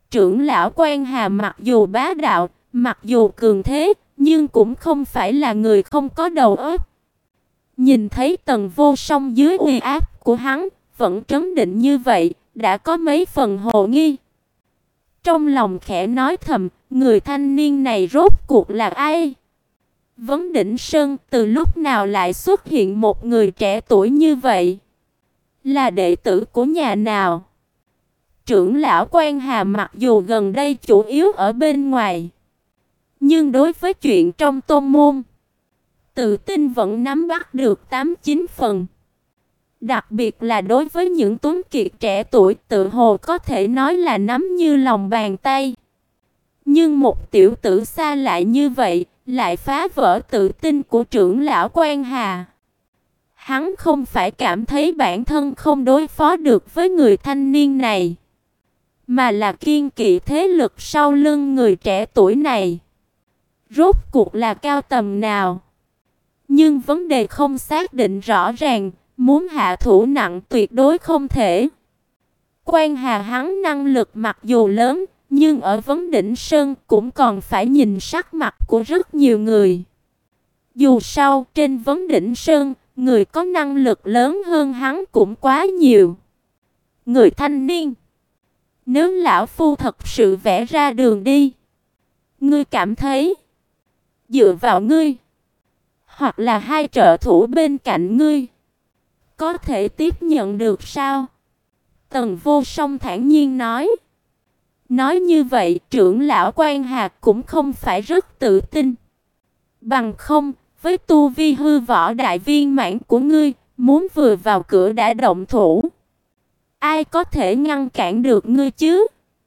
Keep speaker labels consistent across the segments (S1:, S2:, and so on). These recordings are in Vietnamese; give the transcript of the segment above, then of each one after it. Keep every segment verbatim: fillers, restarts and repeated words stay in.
S1: Trưởng lão Quan Hà mặc dù bá đạo, mặc dù cường thế, nhưng cũng không phải là người không có đầu óc. Nhìn thấy Tần Vô Song dưới uy áp của hắn, vẫn trấn định như vậy, đã có mấy phần hồ nghi. Trong lòng khẽ nói thầm, người thanh niên này rốt cuộc là ai? Vấn Đỉnh Sơn từ lúc nào lại xuất hiện một người trẻ tuổi như vậy? Là đệ tử của nhà nào? Trưởng lão Quan Hà mặc dù gần đây chủ yếu ở bên ngoài, nhưng đối với chuyện trong tôn môn, tự tin vẫn nắm bắt được tám chín phần. Đặc biệt là đối với những tuấn kiệt trẻ tuổi, tự hồ có thể nói là nắm như lòng bàn tay. Nhưng một tiểu tử xa lạ như vậy lại phá vỡ tự tin của trưởng lão Quan Hà. Hắn không phải cảm thấy bản thân không đối phó được với người thanh niên này, mà là kiêng kỵ thế lực sau lưng người trẻ tuổi này. Rốt cuộc là cao tầm nào? Nhưng vấn đề không xác định rõ ràng, muốn hạ thủ nặng tuyệt đối không thể. Quan Hà hắn năng lực mặc dù lớn, nhưng ở Vấn Đỉnh Sơn cũng còn phải nhìn sắc mặt của rất nhiều người. Dù sao, trên Vấn Đỉnh Sơn, người có năng lực lớn hơn hắn cũng quá nhiều. Người thanh niên, nếu lão phu thật sự vẽ ra đường đi, ngươi cảm thấy dựa vào ngươi, hoặc là hai trợ thủ bên cạnh ngươi, có thể tiếp nhận được sao? Tần Vô Song thản nhiên nói. Nói như vậy, trưởng lão Quan Hà cũng không phải rất tự tin. Bằng không, với tu vi hư võ đại viên mãn của ngươi, muốn vừa vào cửa đã động thủ, ai có thể ngăn cản được ngươi chứ?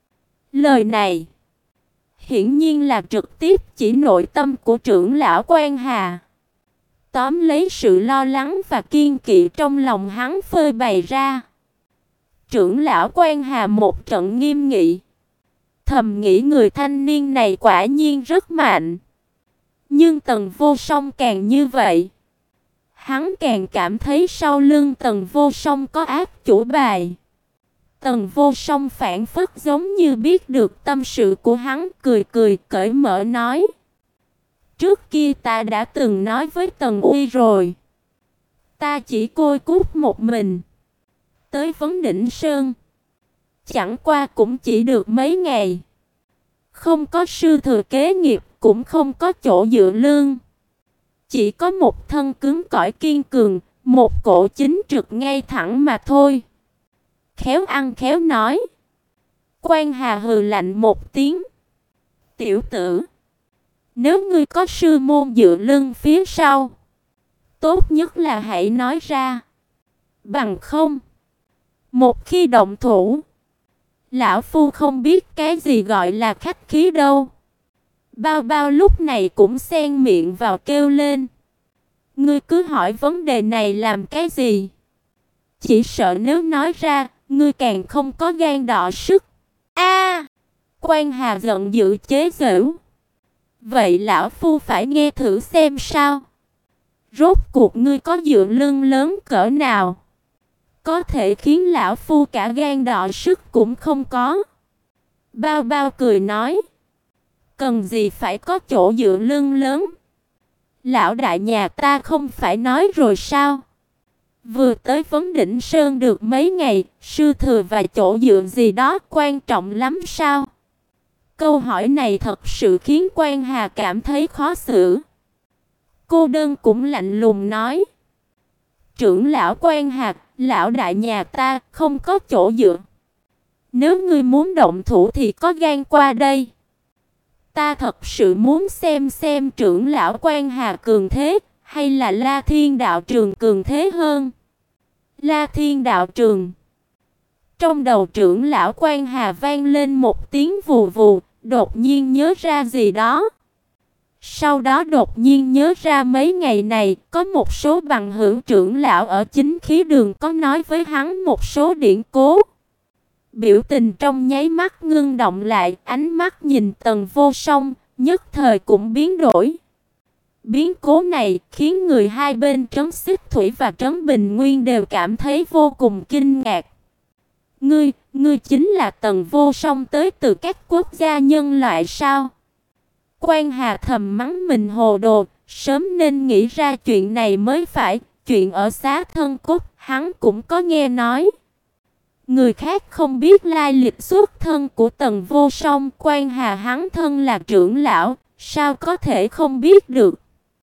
S1: Lời này hiển nhiên là trực tiếp chỉ nội tâm của trưởng lão Quan Hà, tóm lấy sự lo lắng và kiêng kỵ trong lòng hắn phơi bày ra. Trưởng lão Quan Hà một trận nghiêm nghị, thầm nghĩ người thanh niên này quả nhiên rất mạnh. Nhưng Tần Vô Song càng như vậy, hắn càng cảm thấy sau lưng Tần Vô Song có ác chủ bài. Tần Vô Song phảng phất giống như biết được tâm sự của hắn, cười cười cởi mở nói: trước kia ta đã từng nói với Tần Uy rồi, ta chỉ côi cút một mình tới Vấn Đỉnh Sơn, chẳng qua cũng chỉ được mấy ngày, không có sư thừa kế nghiệp, cũng không có chỗ dựa lưng, chỉ có một thân cứng cỏi kiên cường, một cổ chính trực ngay thẳng mà thôi. Khéo ăn khéo nói. Quan Hà hừ lạnh một tiếng: tiểu tử, nếu ngươi có sư môn dựa lưng phía sau, tốt nhất là hãy nói ra. Bằng không, một khi động thủ, lão phu không biết cái gì gọi là khách khí đâu. Bao Bao lúc này cũng xen miệng vào kêu lên: ngươi cứ hỏi vấn đề này làm cái gì? Chỉ sợ nếu nói ra, ngươi càng không có gan đọ sức. A! Quan Hà giận dữ chế giễu: vậy lão phu phải nghe thử xem sao? Rốt cuộc ngươi có dựa lưng lớn cỡ nào, có thể khiến lão phu cả gan đọ sức cũng không có. Bao Bao cười nói: cần gì phải có chỗ dựa lưng lớn? Lão đại nhà ta không phải nói rồi sao? Vừa tới Vấn Đỉnh Sơn được mấy ngày, sư thừa và chỗ dựa gì đó quan trọng lắm sao? Câu hỏi này thật sự khiến Quan Hà cảm thấy khó xử. Cô đơn cũng lạnh lùng nói: trưởng lão Quan Hà, lão đại nhà ta không có chỗ dựa. Nếu ngươi muốn động thủ thì có gan qua đây. Ta thật sự muốn xem xem trưởng lão Quan Hà cường thế, hay là La Thiên đạo trường cường thế hơn. La Thiên đạo trường. Trong đầu trưởng lão Quan Hà vang lên một tiếng vù vù, đột nhiên nhớ ra gì đó. Sau đó đột nhiên nhớ ra mấy ngày này có một số bằng hữu trưởng lão ở chính khí đường có nói với hắn một số điển cố. Biểu tình trong nháy mắt ngưng động lại, ánh mắt nhìn Tần Vô Song, nhất thời cũng biến đổi. Biến cố này khiến người hai bên Trấn Xích Thủy và Trấn Bình Nguyên đều cảm thấy vô cùng kinh ngạc. Ngươi, ngươi chính là Tần Vô Song tới từ các quốc gia nhân loại sao? Quan Hà thầm mắng mình hồ đồ, sớm nên nghĩ ra chuyện này mới phải, chuyện ở Xá Thân Cốt, hắn cũng có nghe nói. Người khác không biết lai lịch xuất thân của Tần Vô Song, Quan Hà hắn thân là trưởng lão, sao có thể không biết được.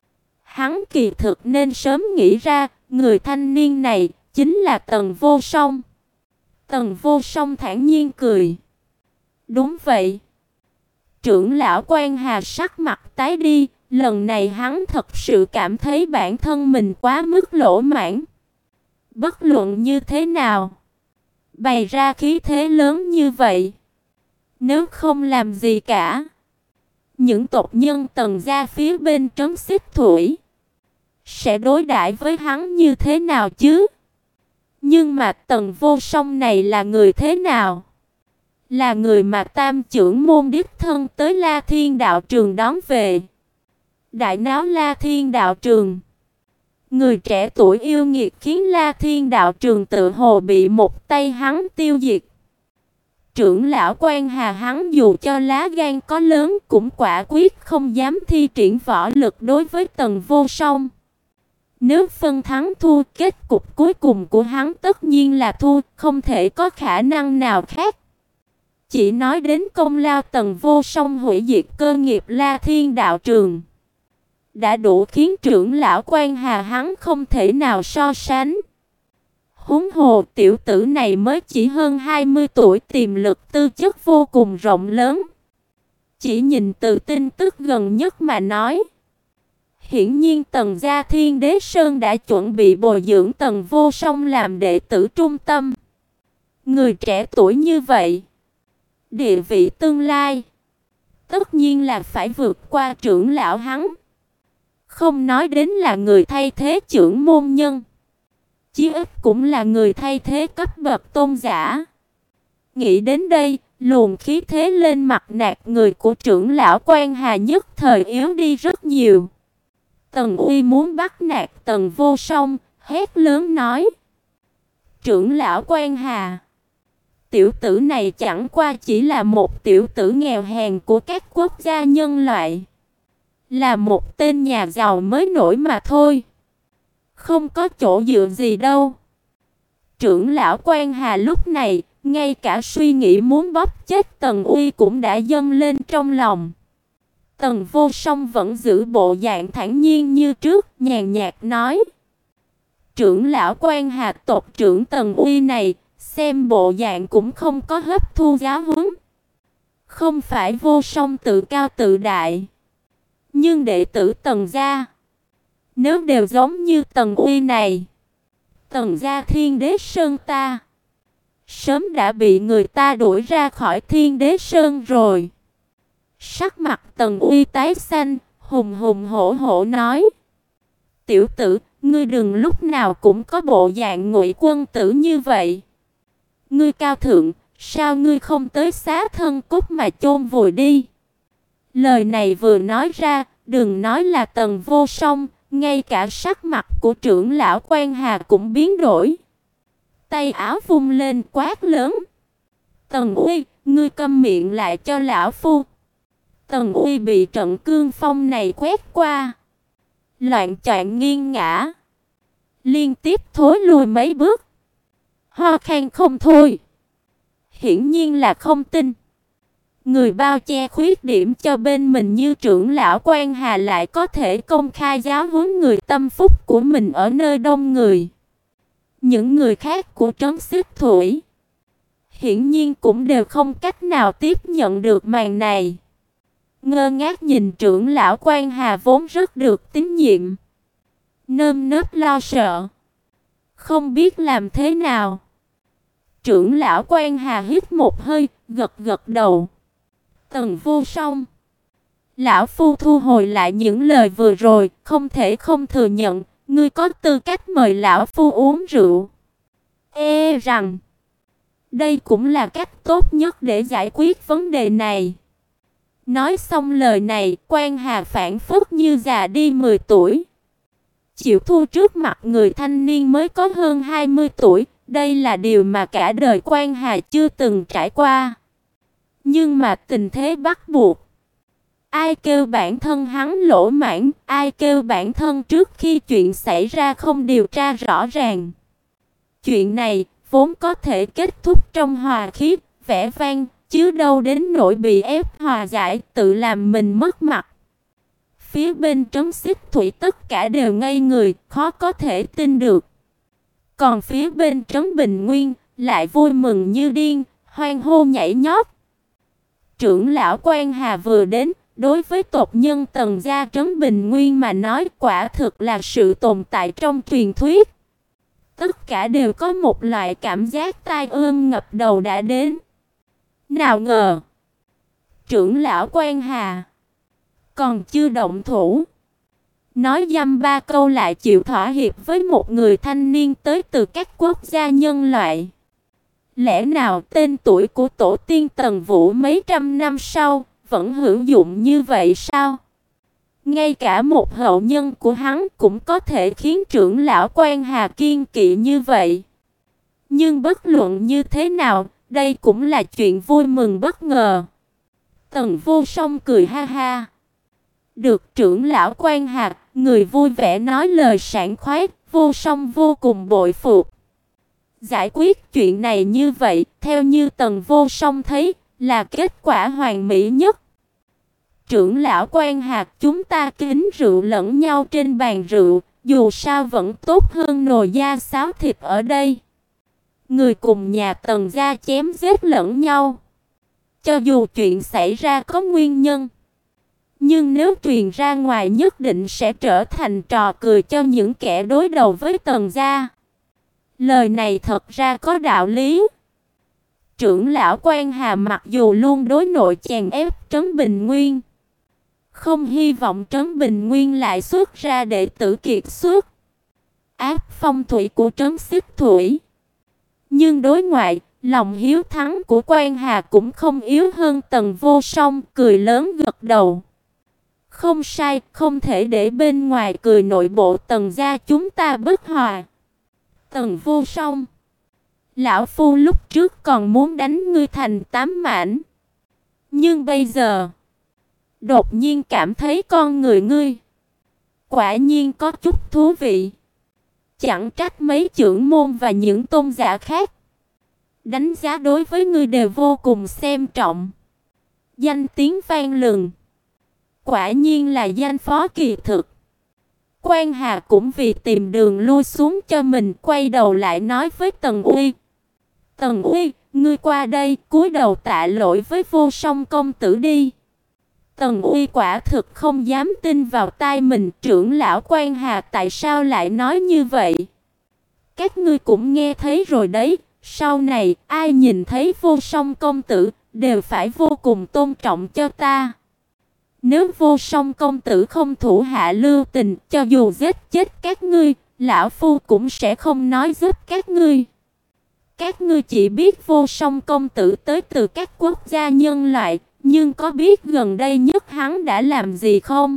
S1: Hắn kỳ thực nên sớm nghĩ ra, người thanh niên này chính là Tần Vô Song. Tần Vô Song thản nhiên cười. Đúng vậy. Trưởng lão Quan Hà sắc mặt tái đi, lần này hắn thật sự cảm thấy bản thân mình quá mức lỗ mãn. Bất luận như thế nào, bày ra khí thế lớn như vậy, nếu không làm gì cả, những tộc nhân Tần gia phía bên Trấn Xích Thủy sẽ đối đãi với hắn như thế nào chứ? Nhưng mà Tần Vô Song này là người thế nào? Là người mà Tam trưởng môn đích thân tới La Thiên đạo trường đón về. Đại náo La Thiên đạo trường. Người trẻ tuổi yêu nghiệt khiến La Thiên đạo trường tự hồ bị một tay hắn tiêu diệt. Trưởng lão Quan Hà hắn dù cho lá gan có lớn cũng quả quyết không dám thi triển võ lực đối với Tần Vô Song. Nếu phân thắng thua, kết cục cuối cùng của hắn tất nhiên là thua, không thể có khả năng nào khác. Chỉ nói đến công lao Tần Vô Song hủy diệt cơ nghiệp La Thiên đạo trường, đã đủ khiến trưởng lão Quan Hà hắn không thể nào so sánh. Huống hồ tiểu tử này mới chỉ hơn hai mươi tuổi, tiềm lực tư chất vô cùng rộng lớn. Chỉ nhìn từ tin tức gần nhất mà nói, hiển nhiên Tần gia Thiên Đế Sơn đã chuẩn bị bồi dưỡng Tần Vô Song làm đệ tử trung tâm. Người trẻ tuổi như vậy, địa vị tương lai tất nhiên là phải vượt qua trưởng lão hắn. Không nói đến là người thay thế trưởng môn nhân, chí ít cũng là người thay thế cấp bậc tôn giả. Nghĩ đến đây, luồng khí thế lên mặt nạt người của trưởng lão Quan Hà nhất thời yếu đi rất nhiều. Tần Uy muốn bắt nạt Tần Vô Song, hét lớn nói: Trưởng lão Quan Hà, tiểu tử này chẳng qua chỉ là một tiểu tử nghèo hèn của các quốc gia nhân loại, là một tên nhà giàu mới nổi mà thôi, không có chỗ dựa gì đâu. Trưởng lão Quan Hà lúc này, ngay cả suy nghĩ muốn bóp chết Tần Uy cũng đã dâng lên trong lòng. Tần Vô Song vẫn giữ bộ dạng thản nhiên như trước, nhàn nhạt nói: Trưởng lão Quan Hà, tộc trưởng Tần Uy này, xem bộ dạng cũng không có hấp thu giáo huấn. Không phải Vô Song tự cao tự đại, nhưng đệ tử Tần gia, nếu đều giống như Tần Uy này, Tần gia Thiên Đế Sơn ta sớm đã bị người ta đuổi ra khỏi Thiên Đế Sơn rồi. Sắc mặt Tần Uy tái xanh, hùng hùng hổ hổ nói: Tiểu tử, ngươi đừng lúc nào cũng có bộ dạng ngụy quân tử như vậy. Ngươi cao thượng, sao ngươi không tới Xá Thân Cốt mà chôn vùi đi? Lời này vừa nói ra, đừng nói là Tần Vô Song, ngay cả sắc mặt của trưởng lão Quan Hà cũng biến đổi. Tay áo vung lên quát lớn: Tần Uy, ngươi câm miệng lại cho lão phu. Tần Uy bị trận cương phong này quét qua, loạn choạng nghiêng ngã, liên tiếp thối lùi mấy bước, ho khan không thôi. Hiển nhiên là không tin. Người bao che khuyết điểm cho bên mình như trưởng lão Quan Hà lại có thể công khai giáo huấn người tâm phúc của mình ở nơi đông người. Những người khác của Trấn Xích Thủy hiển nhiên cũng đều không cách nào tiếp nhận được màn này. Ngơ ngác nhìn trưởng lão Quan Hà vốn rất được tín nhiệm, nơm nớp lo sợ, không biết làm thế nào. Trưởng lão Quan Hà hít một hơi, gật gật đầu. Tần Vô Song, lão phu thu hồi lại những lời vừa rồi, không thể không thừa nhận, ngươi có tư cách mời lão phu uống rượu. E rằng đây cũng là cách tốt nhất để giải quyết vấn đề này. Nói xong lời này, Quan Hà phảng phất như già đi mười tuổi. Chịu thua trước mặt người thanh niên mới có hơn hai mươi tuổi, đây là điều mà cả đời Quan Hà chưa từng trải qua. Nhưng mà tình thế bắt buộc. Ai kêu bản thân hắn lỗ mãng, ai kêu bản thân trước khi chuyện xảy ra không điều tra rõ ràng. Chuyện này vốn có thể kết thúc trong hòa khí, vẻ vang, chứ đâu đến nỗi bị ép hòa giải, tự làm mình mất mặt. Phía bên Trấn Xích Thủy tất cả đều ngây người, khó có thể tin được. Còn phía bên Trấn Bình Nguyên lại vui mừng như điên, hoan hô nhảy nhót. Trưởng lão Quan Hà vừa đến, đối với tộc nhân Tần gia Trấn Bình Nguyên mà nói quả thực là sự tồn tại trong truyền thuyết. Tất cả đều có một loại cảm giác tai ương ngập đầu đã đến. Nào ngờ, trưởng lão Quan Hà còn chưa động thủ, nói dăm ba câu lại chịu thỏa hiệp với một người thanh niên tới từ các quốc gia nhân loại. Lẽ nào tên tuổi của tổ tiên Tần Vũ mấy trăm năm sau vẫn hữu dụng như vậy sao? Ngay cả một hậu nhân của hắn cũng có thể khiến trưởng lão Quan Hà kiên kỵ như vậy. Nhưng bất luận như thế nào, đây cũng là chuyện vui mừng bất ngờ. Tần Vô Song cười ha ha. Được trưởng lão Quan Hà, người vui vẻ nói lời sảng khoái, Vô Song vô cùng bội phục. Giải quyết chuyện này như vậy, theo như Tần Vô Song thấy, là kết quả hoàn mỹ nhất. Trưởng lão Quan Hà, chúng ta kính rượu lẫn nhau trên bàn rượu, dù sao vẫn tốt hơn nồi da xáo thịt ở đây. Người cùng nhà Tần gia chém giết lẫn nhau. Cho dù chuyện xảy ra có nguyên nhân, nhưng nếu truyền ra ngoài nhất định sẽ trở thành trò cười cho những kẻ đối đầu với Tần gia. Lời này thật ra có đạo lý. Trưởng lão Quan Hà mặc dù luôn đối nội chèn ép Trấn Bình Nguyên, không hy vọng Trấn Bình Nguyên lại xuất ra đệ tử kiệt xuất, áp phong thủy của Trấn Xích Thủy. Nhưng đối ngoại, lòng hiếu thắng của Quan Hà cũng không yếu hơn Tần Vô Song, cười lớn gật đầu. Không sai, không thể để bên ngoài cười nội bộ Tần gia chúng ta bất hòa. Tần Vô Song, lão phu lúc trước còn muốn đánh ngươi thành tám mảnh, nhưng bây giờ đột nhiên cảm thấy con người ngươi quả nhiên có chút thú vị. Chẳng trách mấy trưởng môn và những tôn giả khác đánh giá đối với ngươi đều vô cùng xem trọng. Danh tiếng vang lừng, quả nhiên là danh phó kỳ thực. Quan Hà cũng vì tìm đường lui xuống cho mình, quay đầu lại nói với Tần Uy. Tần Uy, ngươi qua đây, cúi đầu tạ lỗi với Vô Song công tử đi. Tần Uy quả thực không dám tin vào tai mình, trưởng lão Quan Hà tại sao lại nói như vậy? Các ngươi cũng nghe thấy rồi đấy, sau này ai nhìn thấy Vô Song công tử đều phải vô cùng tôn trọng cho ta. Nếu Vô Song công tử không thủ hạ lưu tình, cho dù giết chết các ngươi, lão phu cũng sẽ không nói giúp các ngươi. Các ngươi chỉ biết Vô Song công tử tới từ các quốc gia nhân loại, nhưng có biết gần đây nhất hắn đã làm gì không?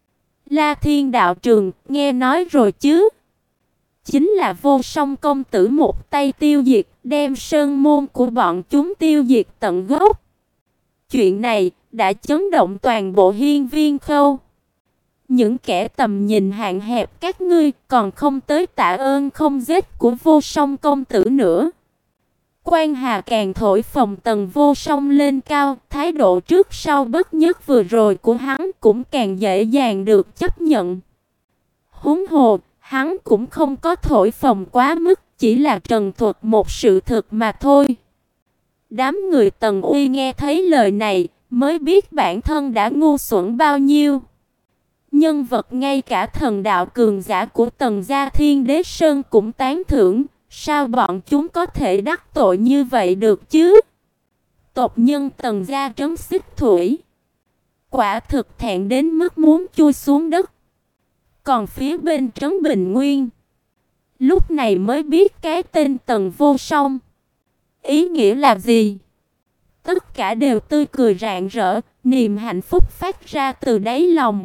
S1: La Thiên đạo trường, nghe nói rồi chứ? Chính là Vô Song công tử một tay tiêu diệt, đem sơn môn của bọn chúng tiêu diệt tận gốc. Chuyện này đã chấn động toàn bộ Hiên Viên Khâu. Những kẻ tầm nhìn hạn hẹp các ngươi còn không tới tạ ơn không giết của Vô Song công tử nữa. Quan Hà càng thổi phồng Tần Vô Song lên cao, thái độ trước sau bất nhất vừa rồi của hắn cũng càng dễ dàng được chấp nhận. Huống hồ, hắn cũng không có thổi phồng quá mức, chỉ là trần thuật một sự thực mà thôi. Đám người Tần Uy nghe thấy lời này, mới biết bản thân đã ngu xuẩn bao nhiêu. Nhân vật ngay cả thần đạo cường giả của Tần gia Thiên Đế Sơn cũng tán thưởng, sao bọn chúng có thể đắc tội như vậy được chứ? Tộc nhân Tần gia Trấn Xích Thủy quả thực thẹn đến mức muốn chui xuống đất. Còn phía bên Trấn Bình Nguyên, lúc này mới biết cái tên Tần Vô Song ý nghĩa là gì. Tất cả đều tươi cười rạng rỡ, niềm hạnh phúc phát ra từ đáy lòng.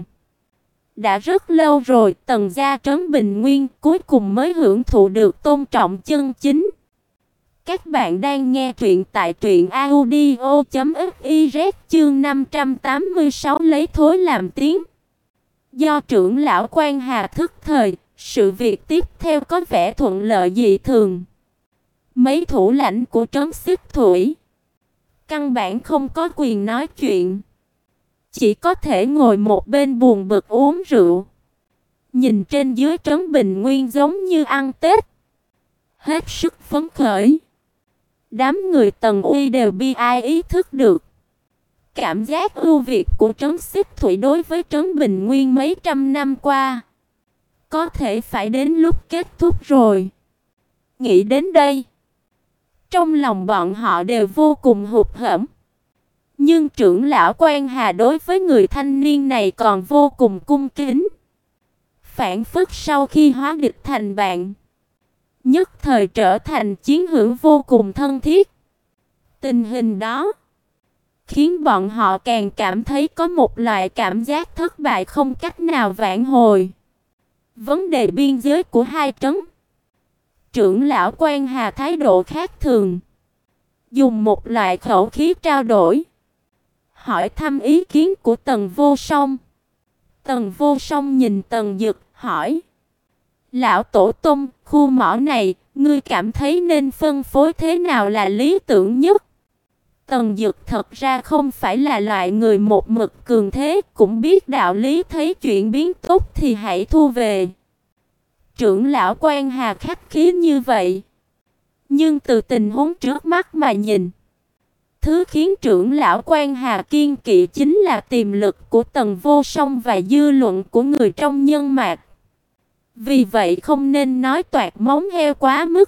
S1: Đã rất lâu rồi Tần gia Trấn Bình Nguyên cuối cùng mới hưởng thụ được tôn trọng chân chính. Các bạn đang nghe truyện tại truyện audio chấm fiz chương năm trăm tám mươi sáu lấy thối làm tiến. Do trưởng lão Quan Hà thức thời, sự việc tiếp theo có vẻ thuận lợi dị thường. Mấy thủ lãnh của trấn Xích Thủy căn bản không có quyền nói chuyện, chỉ có thể ngồi một bên buồn bực uống rượu. Nhìn trên dưới trấn Bình Nguyên giống như ăn Tết, hết sức phấn khởi. Đám người Tần Uy đều bi ai ý thức được cảm giác ưu việt của trấn Xích Thủy đối với trấn Bình Nguyên mấy trăm năm qua. Có thể phải đến lúc kết thúc rồi. Nghĩ đến đây, trong lòng bọn họ đều vô cùng hụt hẫng. Nhưng trưởng lão Quan Hà đối với người thanh niên này còn vô cùng cung kính. Phản phất sau khi hóa địch thành bạn, nhất thời trở thành chiến hữu vô cùng thân thiết. Tình hình đó khiến bọn họ càng cảm thấy có một loại cảm giác thất bại không cách nào vãn hồi. Vấn đề biên giới của hai trấn, trưởng lão Quan Hà thái độ khác thường, dùng một loại khẩu khí trao đổi, hỏi thăm ý kiến của Tần Vô Song. Tần Vô Song nhìn Tần Dực, hỏi: "Lão tổ tông, khu mỏ này, ngươi cảm thấy nên phân phối thế nào là lý tưởng nhất?" Tần Dực thật ra không phải là loại người một mực cường thế, cũng biết đạo lý thấy chuyện biến tốt thì hãy thu về. Trưởng lão Quan Hà khách khí như vậy, nhưng từ tình huống trước mắt mà nhìn, thứ khiến trưởng lão Quan Hà kiên kỵ chính là tiềm lực của Tần Vô Song và dư luận của người trong nhân mạc. Vì vậy không nên nói toạc móng heo quá mức.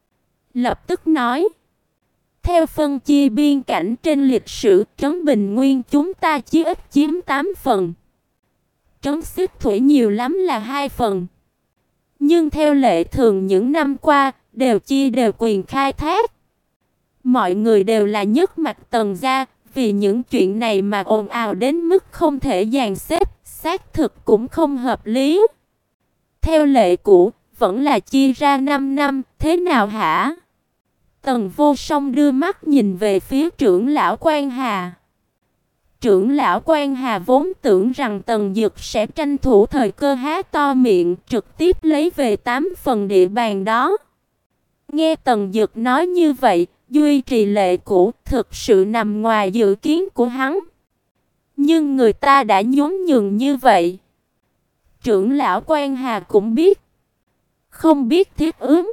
S1: Lập tức nói: "Theo phân chia biên cảnh trên lịch sử, trấn Bình Nguyên chúng ta chỉ ít chiếm tám phần. Trấn Xích Thủy nhiều lắm là hai phần. Nhưng theo lệ thường những năm qua, đều chia đều quyền khai thác. Mọi người đều là nhất mạch Tần gia, vì những chuyện này mà ồn ào đến mức không thể dàn xếp, xác thực cũng không hợp lý. Theo lệ cũ, vẫn là chia ra năm năm, thế nào hả?" Tần Vô Song đưa mắt nhìn về phía trưởng lão Quan Hà. Trưởng lão Quan Hà vốn tưởng rằng Tần Dực sẽ tranh thủ thời cơ há to miệng, trực tiếp lấy về tám phần địa bàn đó. Nghe Tần Dực nói như vậy, duy trì lệ cũ thực sự nằm ngoài dự kiến của hắn. Nhưng người ta đã nhún nhường như vậy, trưởng lão Quan Hà cũng biết. Không biết thiết ứng,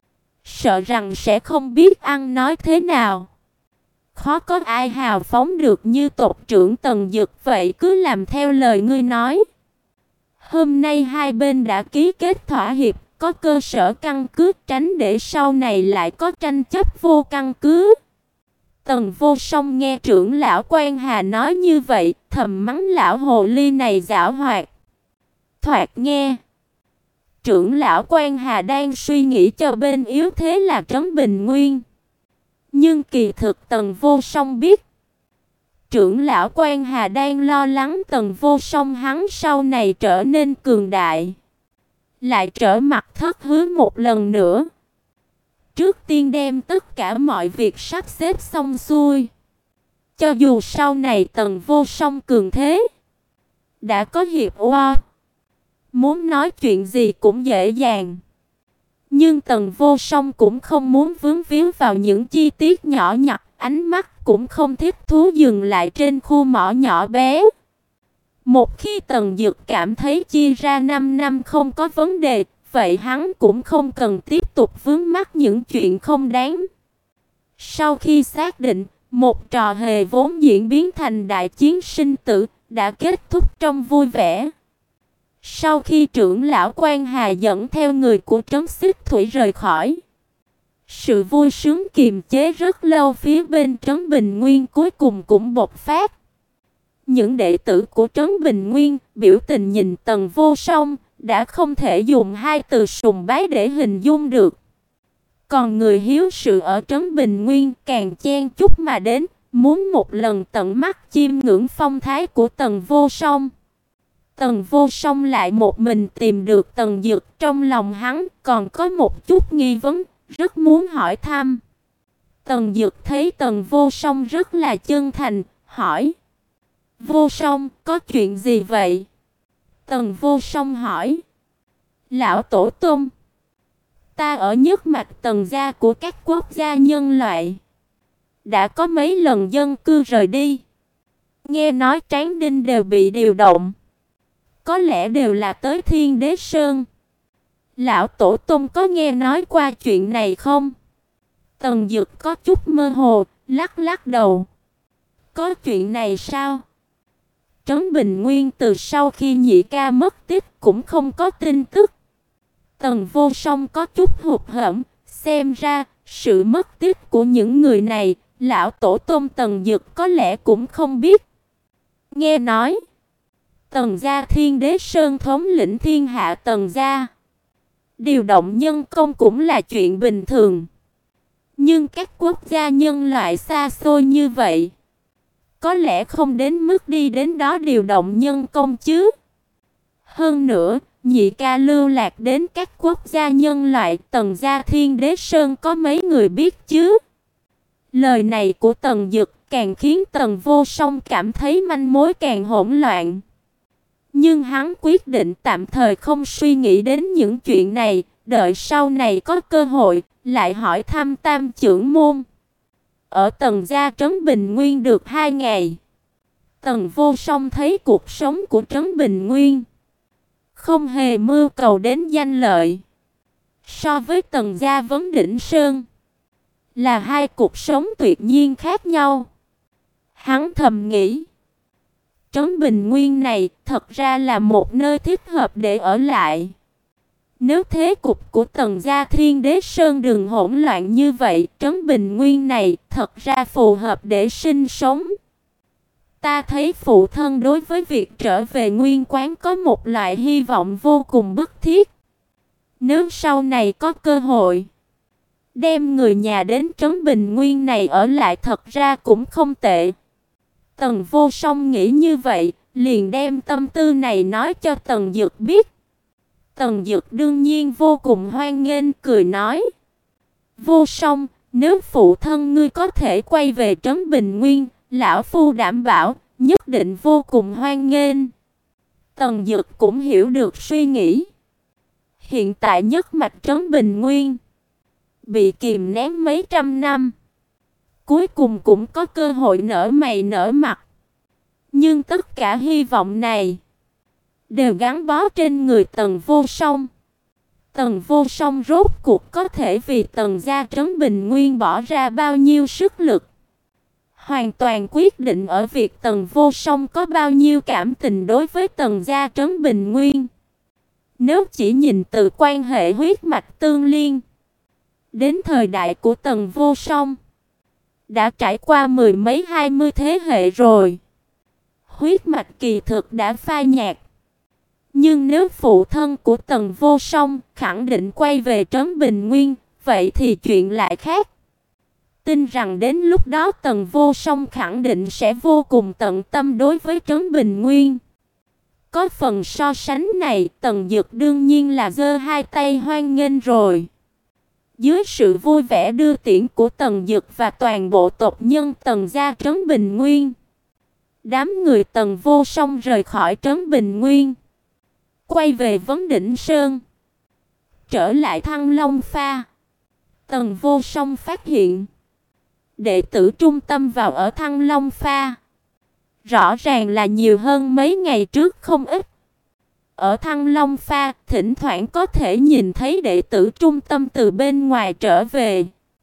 S1: sợ rằng sẽ không biết ăn nói thế nào. Khó có ai hào phóng được như tộc trưởng Tần Dực, vậy cứ làm theo lời ngươi nói. Hôm nay hai bên đã ký kết thỏa hiệp, có cơ sở căn cứ, tránh để sau này lại có tranh chấp vô căn cứ. Tần Vô Song nghe trưởng lão Quan Hà nói như vậy, thầm mắng lão hồ ly này giảo hoạt. Thoạt nghe, trưởng lão Quan Hà đang suy nghĩ cho bên yếu thế là trấn Bình Nguyên. Nhưng kỳ thực Tần Vô Song biết, trưởng lão Quan Hà đang lo lắng Tần Vô Song hắn sau này trở nên cường đại, lại trở mặt thất hứa một lần nữa. Trước tiên đem tất cả mọi việc sắp xếp xong xuôi. Cho dù sau này Tần Vô Song cường thế, đã có hiệp oa, muốn nói chuyện gì cũng dễ dàng. Nhưng Tần Vô Song cũng không muốn vướng víu vào những chi tiết nhỏ nhặt, ánh mắt cũng không thích thú dừng lại trên khu mỏ nhỏ bé. Một khi Tần Dực cảm thấy chia ra năm năm không có vấn đề, vậy hắn cũng không cần tiếp tục vướng mắc những chuyện không đáng. Sau khi xác định, một trò hề vốn diễn biến thành đại chiến sinh tử, đã kết thúc trong vui vẻ. Sau khi trưởng lão Quan Hà dẫn theo người của trấn Xích Thủy rời khỏi, sự vui sướng kiềm chế rất lâu phía bên trấn Bình Nguyên cuối cùng cũng bộc phát. Những đệ tử của trấn Bình Nguyên biểu tình nhìn Tần Vô Song, đã không thể dùng hai từ sùng bái để hình dung được. Còn người hiếu sự ở trấn Bình Nguyên càng chen chúc mà đến, muốn một lần tận mắt chiêm ngưỡng phong thái của Tần Vô Song. Tần Vô Song lại một mình tìm được Tần Dực, trong lòng hắn còn có một chút nghi vấn, rất muốn hỏi thăm. Tần Dực thấy Tần Vô Song rất là chân thành, hỏi: Vô Song, có chuyện gì vậy? Tần Vô Song hỏi: Lão tổ tông, ta ở nhất mạch Tần gia của các quốc gia nhân loại, đã có mấy lần dân cư rời đi. Nghe nói Tráng Đinh đều bị điều động, có lẽ đều là tới Thiên Đế Sơn. Lão tổ tông có nghe nói qua chuyện này không? Tần Dực có chút mơ hồ, lắc lắc đầu. Có chuyện này sao? Trấn Bình Nguyên từ sau khi nhị ca mất tích cũng không có tin tức. Tần Vô Song có chút hụt hẫng, xem ra sự mất tích của những người này, lão tổ tông Tần Dực có lẽ cũng không biết. Nghe nói, Tần gia Thiên Đế Sơn thống lĩnh thiên hạ Tần gia, điều động nhân công cũng là chuyện bình thường. Nhưng các quốc gia nhân loại xa xôi như vậy, có lẽ không đến mức đi đến đó điều động nhân công chứ. Hơn nữa, nhị ca lưu lạc đến các quốc gia nhân loại, Tần gia Thiên Đế Sơn có mấy người biết chứ? Lời này của Tần Dực càng khiến Tần Vô Song cảm thấy manh mối càng hỗn loạn. Nhưng hắn quyết định tạm thời không suy nghĩ đến những chuyện này, đợi sau này có cơ hội lại hỏi thăm Tam trưởng môn. Ở Tần gia Trấn Bình Nguyên được hai ngày, Tần Vô Song thấy cuộc sống của Trấn Bình Nguyên không hề mưu cầu đến danh lợi. So với Tần gia Vấn Đỉnh Sơn, là hai cuộc sống tuyệt nhiên khác nhau. Hắn thầm nghĩ, Trấn Bình Nguyên này thật ra là một nơi thích hợp để ở lại. Nếu thế cục của Tần gia Thiên Đế Sơn đừng hỗn loạn như vậy, Trấn Bình Nguyên này thật ra phù hợp để sinh sống. Ta thấy phụ thân đối với việc trở về nguyên quán có một loại hy vọng vô cùng bức thiết. Nếu sau này có cơ hội đem người nhà đến Trấn Bình Nguyên này ở lại thật ra cũng không tệ. Tần Vô Song nghĩ như vậy, liền đem tâm tư này nói cho Tần Dực biết. Tần Dực đương nhiên vô cùng hoan nghênh, cười nói: Vô Song, nếu phụ thân ngươi có thể quay về Trấn Bình Nguyên, lão phu đảm bảo nhất định vô cùng hoan nghênh. Tần Dực cũng hiểu được suy nghĩ. Hiện tại nhất mạch Trấn Bình Nguyên bị kìm nén mấy trăm năm, cuối cùng cũng có cơ hội nở mày nở mặt. Nhưng tất cả hy vọng này đều gắn bó trên người Tần Vô Song. Tần Vô Song rốt cuộc có thể vì Tần gia Trấn Bình Nguyên bỏ ra bao nhiêu sức lực, hoàn toàn quyết định ở việc Tần Vô Song có bao nhiêu cảm tình đối với Tần gia Trấn Bình Nguyên. Nếu chỉ nhìn từ quan hệ huyết mạch tương liên, đến thời đại của Tần Vô Song đã trải qua mười mấy hai mươi thế hệ rồi, huyết mạch kỳ thực đã phai nhạt. Nhưng nếu phụ thân của Tần Vô Song khẳng định quay về Trấn Bình Nguyên, vậy thì chuyện lại khác. Tin rằng đến lúc đó Tần Vô Song khẳng định sẽ vô cùng tận tâm đối với Trấn Bình Nguyên. Có phần so sánh này, Tần Dực đương nhiên là giơ hai tay hoan nghênh rồi. Dưới sự vui vẻ đưa tiễn của Tần Dực và toàn bộ tộc nhân Tần gia Trấn Bình Nguyên, đám người Tần Vô Song rời khỏi Trấn Bình Nguyên, quay về Vấn Đỉnh Sơn, trở lại Thăng Long Pha. Tần Vô Song phát hiện đệ tử trung tâm vào ở Thăng Long Pha rõ ràng là nhiều hơn mấy ngày trước không ít. Ở Thăng Long Pha, thỉnh thoảng có thể nhìn thấy đệ tử trung tâm từ bên ngoài trở về.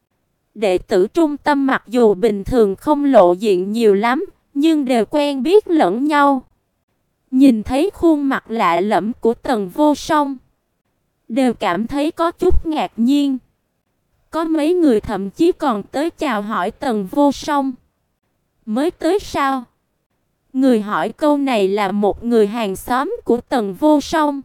S1: Đệ tử trung tâm mặc dù bình thường không lộ diện nhiều lắm, nhưng đều quen biết lẫn nhau. Nhìn thấy khuôn mặt lạ lẫm của Tần Vô Song, đều cảm thấy có chút ngạc nhiên. Có mấy người thậm chí còn tới chào hỏi Tần Vô Song. Mới tới sao? Người hỏi câu này là một người hàng xóm của Tần Vô Song.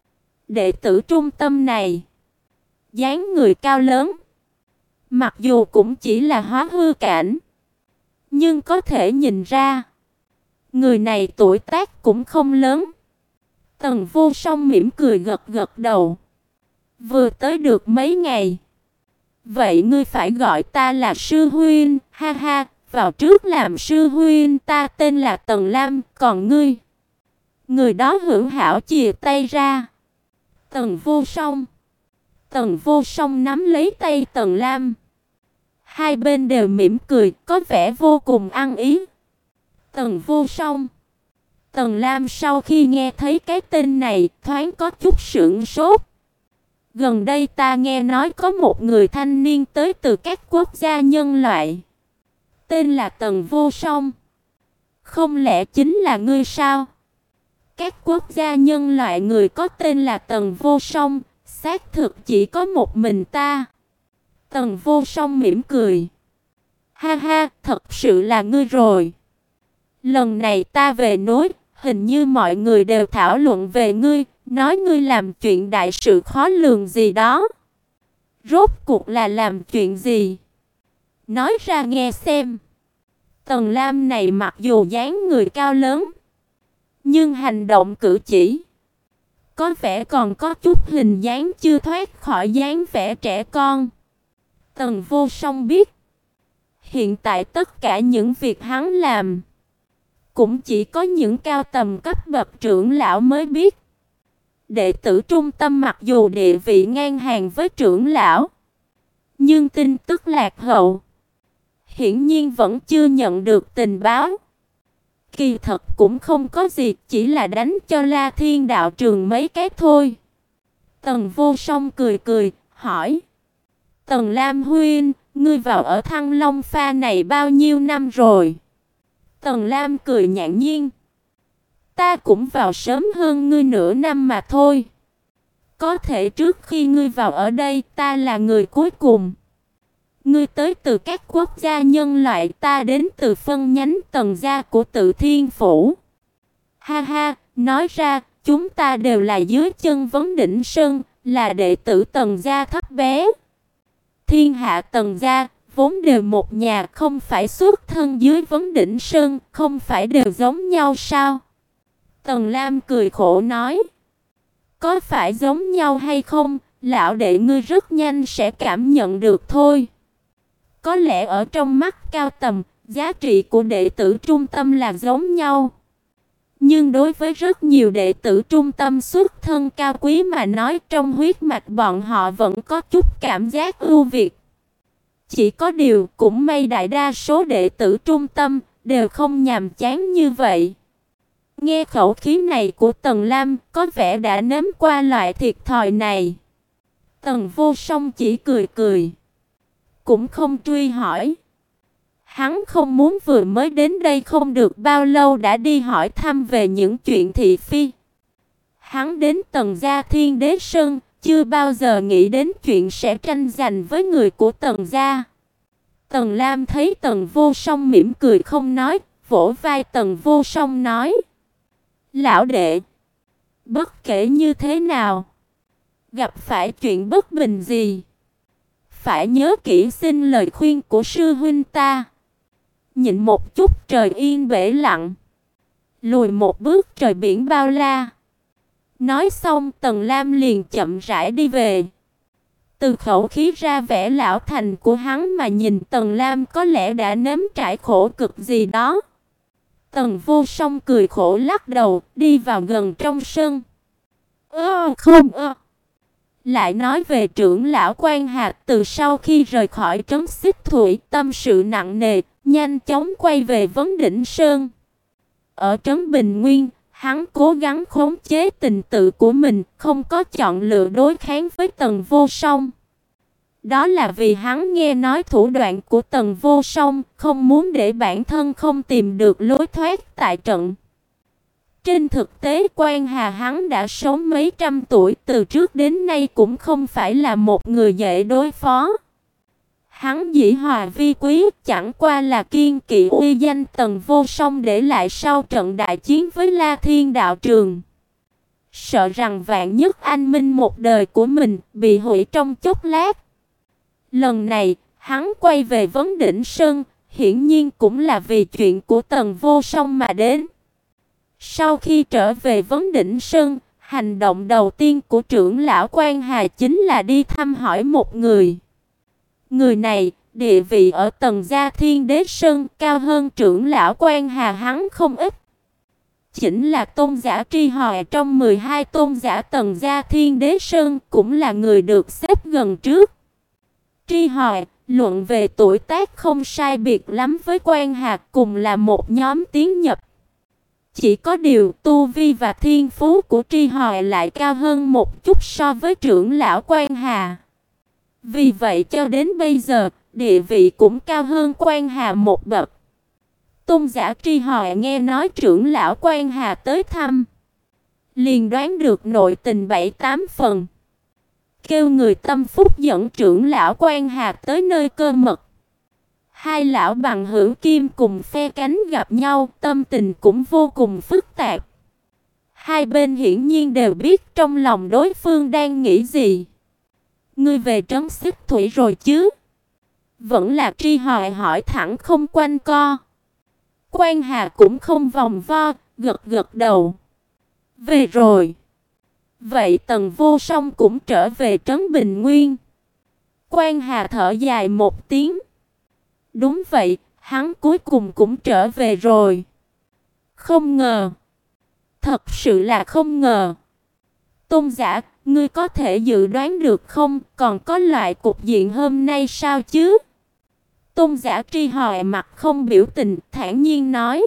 S1: Đệ tử trung tâm này, dáng người cao lớn, mặc dù cũng chỉ là hóa hư cảnh, nhưng có thể nhìn ra, người này tuổi tác cũng không lớn. Tần Vô Song mỉm cười gật gật đầu. Vừa tới được mấy ngày, Vậy ngươi phải gọi ta là sư huynh, ha ha, vào trước làm sư huynh, ta tên là Tần Lam, còn ngươi? Người đó hữu hảo chìa tay ra. Tần Vô Song. Tần Vô Song nắm lấy tay Tần Lam. Hai bên đều mỉm cười, có vẻ vô cùng ăn ý. Tần Vô Song. Tần Lam sau khi nghe thấy cái tên này, thoáng có chút sửng sốt. Gần đây ta nghe nói có một người thanh niên tới từ các quốc gia nhân loại. Tên là Tần Vô Song. Không lẽ chính là ngươi sao? Các quốc gia nhân loại người có tên là Tần Vô Song, xác thực chỉ có một mình ta. Tần Vô Song mỉm cười. Ha ha, thật sự là ngươi rồi. Lần này ta về núi, hình như mọi người đều thảo luận về ngươi, nói ngươi làm chuyện đại sự khó lường gì đó. Rốt cuộc là làm chuyện gì? Nói ra nghe xem. Tần Lam này mặc dù dáng người cao lớn, nhưng hành động cử chỉ có vẻ còn có chút hình dáng chưa thoát khỏi dáng vẻ trẻ con. Tần Vô Song biết, hiện tại tất cả những việc hắn làm cũng chỉ có những cao tầm cấp bậc trưởng lão mới biết. Đệ tử trung tâm mặc dù địa vị ngang hàng với trưởng lão, nhưng tin tức lạc hậu, hiển nhiên vẫn chưa nhận được tình báo. Kỳ thật cũng không có gì, chỉ là đánh cho La Thiên đạo trường mấy cái thôi. Tần Vô Song cười cười, hỏi. Tần Lam huynh, ngươi vào ở Thăng Long Pha này bao nhiêu năm rồi? Tần Lam cười nhạt nhiên. Ta cũng vào sớm hơn ngươi nửa năm mà thôi. Có thể trước khi ngươi vào ở đây, ta là người cuối cùng. Ngươi tới từ các quốc gia nhân loại, ta đến từ phân nhánh Tần gia của Tự Thiên Phủ. Ha ha, nói ra, chúng ta đều là dưới chân Vấn Đỉnh Sơn, là đệ tử Tần gia thấp bé. Thiên hạ Tần gia vốn đều một nhà, không phải xuất thân dưới Vấn Đỉnh Sơn, không phải đều giống nhau sao? Tần Lam cười khổ nói. Có phải giống nhau hay không, lão đệ ngươi rất nhanh sẽ cảm nhận được thôi. Có lẽ ở trong mắt cao tầm, giá trị của đệ tử trung tâm là giống nhau. Nhưng đối với rất nhiều đệ tử trung tâm xuất thân cao quý mà nói, trong huyết mạch bọn họ vẫn có chút cảm giác ưu việt. Chỉ có điều cũng may đại đa số đệ tử trung tâm đều không nhàm chán như vậy. Nghe khẩu khí này của Tần Lam, có vẻ đã nếm qua loại thiệt thòi này. Tần Vô Song chỉ cười cười, cũng không truy hỏi. Hắn không muốn vừa mới đến đây không được bao lâu đã đi hỏi thăm về những chuyện thị phi. Hắn đến Tần gia Thiên Đế Sơn, chưa bao giờ nghĩ đến chuyện sẽ tranh giành với người của Tần gia. Tần Lam thấy Tần Vô Song mỉm cười không nói, vỗ vai Tần Vô Song nói. Lão đệ, bất kể như thế nào, gặp phải chuyện bất bình gì, phải nhớ kỹ xin lời khuyên của sư huynh ta. Nhịn một chút trời yên bể lặng, lùi một bước trời biển bao la. Nói xong Tần Lam liền chậm rãi đi về. Từ khẩu khí ra vẻ lão thành của hắn mà nhìn Tần Lam có lẽ đã nếm trải khổ cực gì đó. Tần Vô Song cười khổ lắc đầu, đi vào gần trong sân. Ơ không ơ. Lại nói về trưởng lão Quan Hạc, từ sau khi rời khỏi trấn Xích Thủy, tâm sự nặng nề, nhanh chóng quay về Vấn Đỉnh Sơn. Ở trấn Bình Nguyên, hắn cố gắng khống chế tình tự của mình, không có chọn lựa đối kháng với Tần Vô Song. Đó là vì hắn nghe nói thủ đoạn của Tần Vô Song, không muốn để bản thân không tìm được lối thoát tại trận. Trên thực tế Quan Hà hắn đã sống mấy trăm tuổi, từ trước đến nay cũng không phải là một người dễ đối phó. Hắn dĩ hòa vi quý, chẳng qua là kiên kỵ uy danh Tần Vô Song để lại sau trận đại chiến với La Thiên đạo trường. Sợ rằng vạn nhất anh minh một đời của mình bị hủy trong chốc lát. Lần này, hắn quay về Vấn Đỉnh Sơn, hiển nhiên cũng là vì chuyện của Tần Vô Song mà đến. Sau khi trở về Vấn Đỉnh Sơn, hành động đầu tiên của trưởng lão Quan Hà chính là đi thăm hỏi một người. Người này, địa vị ở Tần gia Thiên Đế Sơn cao hơn trưởng lão Quan Hà hắn không ít. Chính là tôn giả Tri Hoài trong mười hai tôn giả Tần gia Thiên Đế Sơn cũng là người được xếp gần trước. Tri Hoài, luận về tuổi tác không sai biệt lắm với Quan Hà, cùng là một nhóm tiến nhập. Chỉ có điều tu vi và thiên phú của Tri Hoài lại cao hơn một chút so với trưởng lão Quan Hà. Vì vậy cho đến bây giờ, địa vị cũng cao hơn Quan Hà một bậc. Tôn giả Tri Hoài nghe nói trưởng lão Quan Hà tới thăm, liền đoán được nội tình bảy tám phần. Kêu người tâm phúc dẫn trưởng lão Quan Hà tới nơi cơ mật. Hai lão bằng hữu kim cùng phe cánh gặp nhau, tâm tình cũng vô cùng phức tạp. Hai bên hiển nhiên đều biết trong lòng đối phương đang nghĩ gì. Ngươi về trấn Xích Thủy rồi chứ? Vẫn là Tri Hoài hỏi thẳng không quanh co. Quan Hà cũng không vòng vo, gật gật đầu. Về rồi. Vậy Tần Vô Song cũng trở về trấn Bình Nguyên. Quan Hà thở dài một tiếng. Đúng vậy, hắn cuối cùng cũng trở về rồi. Không ngờ. Thật sự là không ngờ. Tôn giả, ngươi có thể dự đoán được không, còn có loại cục diện hôm nay sao chứ? Tôn giả Tri Hoài mặt không biểu tình, thản nhiên nói.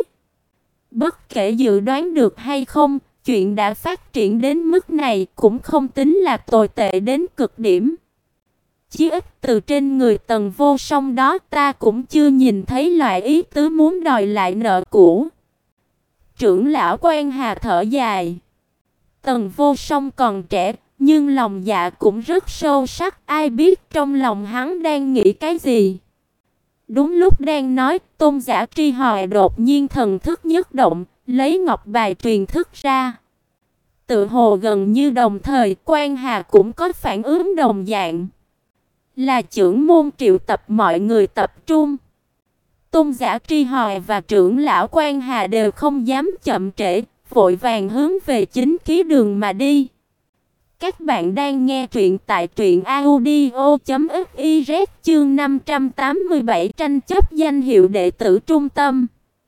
S1: Bất kể dự đoán được hay không, chuyện đã phát triển đến mức này cũng không tính là tồi tệ đến cực điểm. Chí ít từ trên người Tần Vô Song đó ta cũng chưa nhìn thấy loại ý tứ muốn đòi lại nợ cũ. Trưởng lão Quan Hà thở dài. Tần Vô Song còn trẻ, nhưng lòng dạ cũng rất sâu sắc, ai biết trong lòng hắn đang nghĩ cái gì. Đúng lúc đang nói, tôn giả Tri Hoài đột nhiên thần thức nhất động, lấy ngọc bài truyền thức ra. Tự hồ gần như đồng thời, Quan Hà cũng có phản ứng đồng dạng. Là trưởng môn triệu tập mọi người tập trung. Tôn giả Tri Hoài và trưởng lão Quan Hà đều không dám chậm trễ, vội vàng hướng về chính khí đường mà đi. Các bạn đang nghe truyện tại truyện audio chấm fiz chương năm trăm tám mươi bảy tranh chấp danh hiệu đệ tử trung tâm.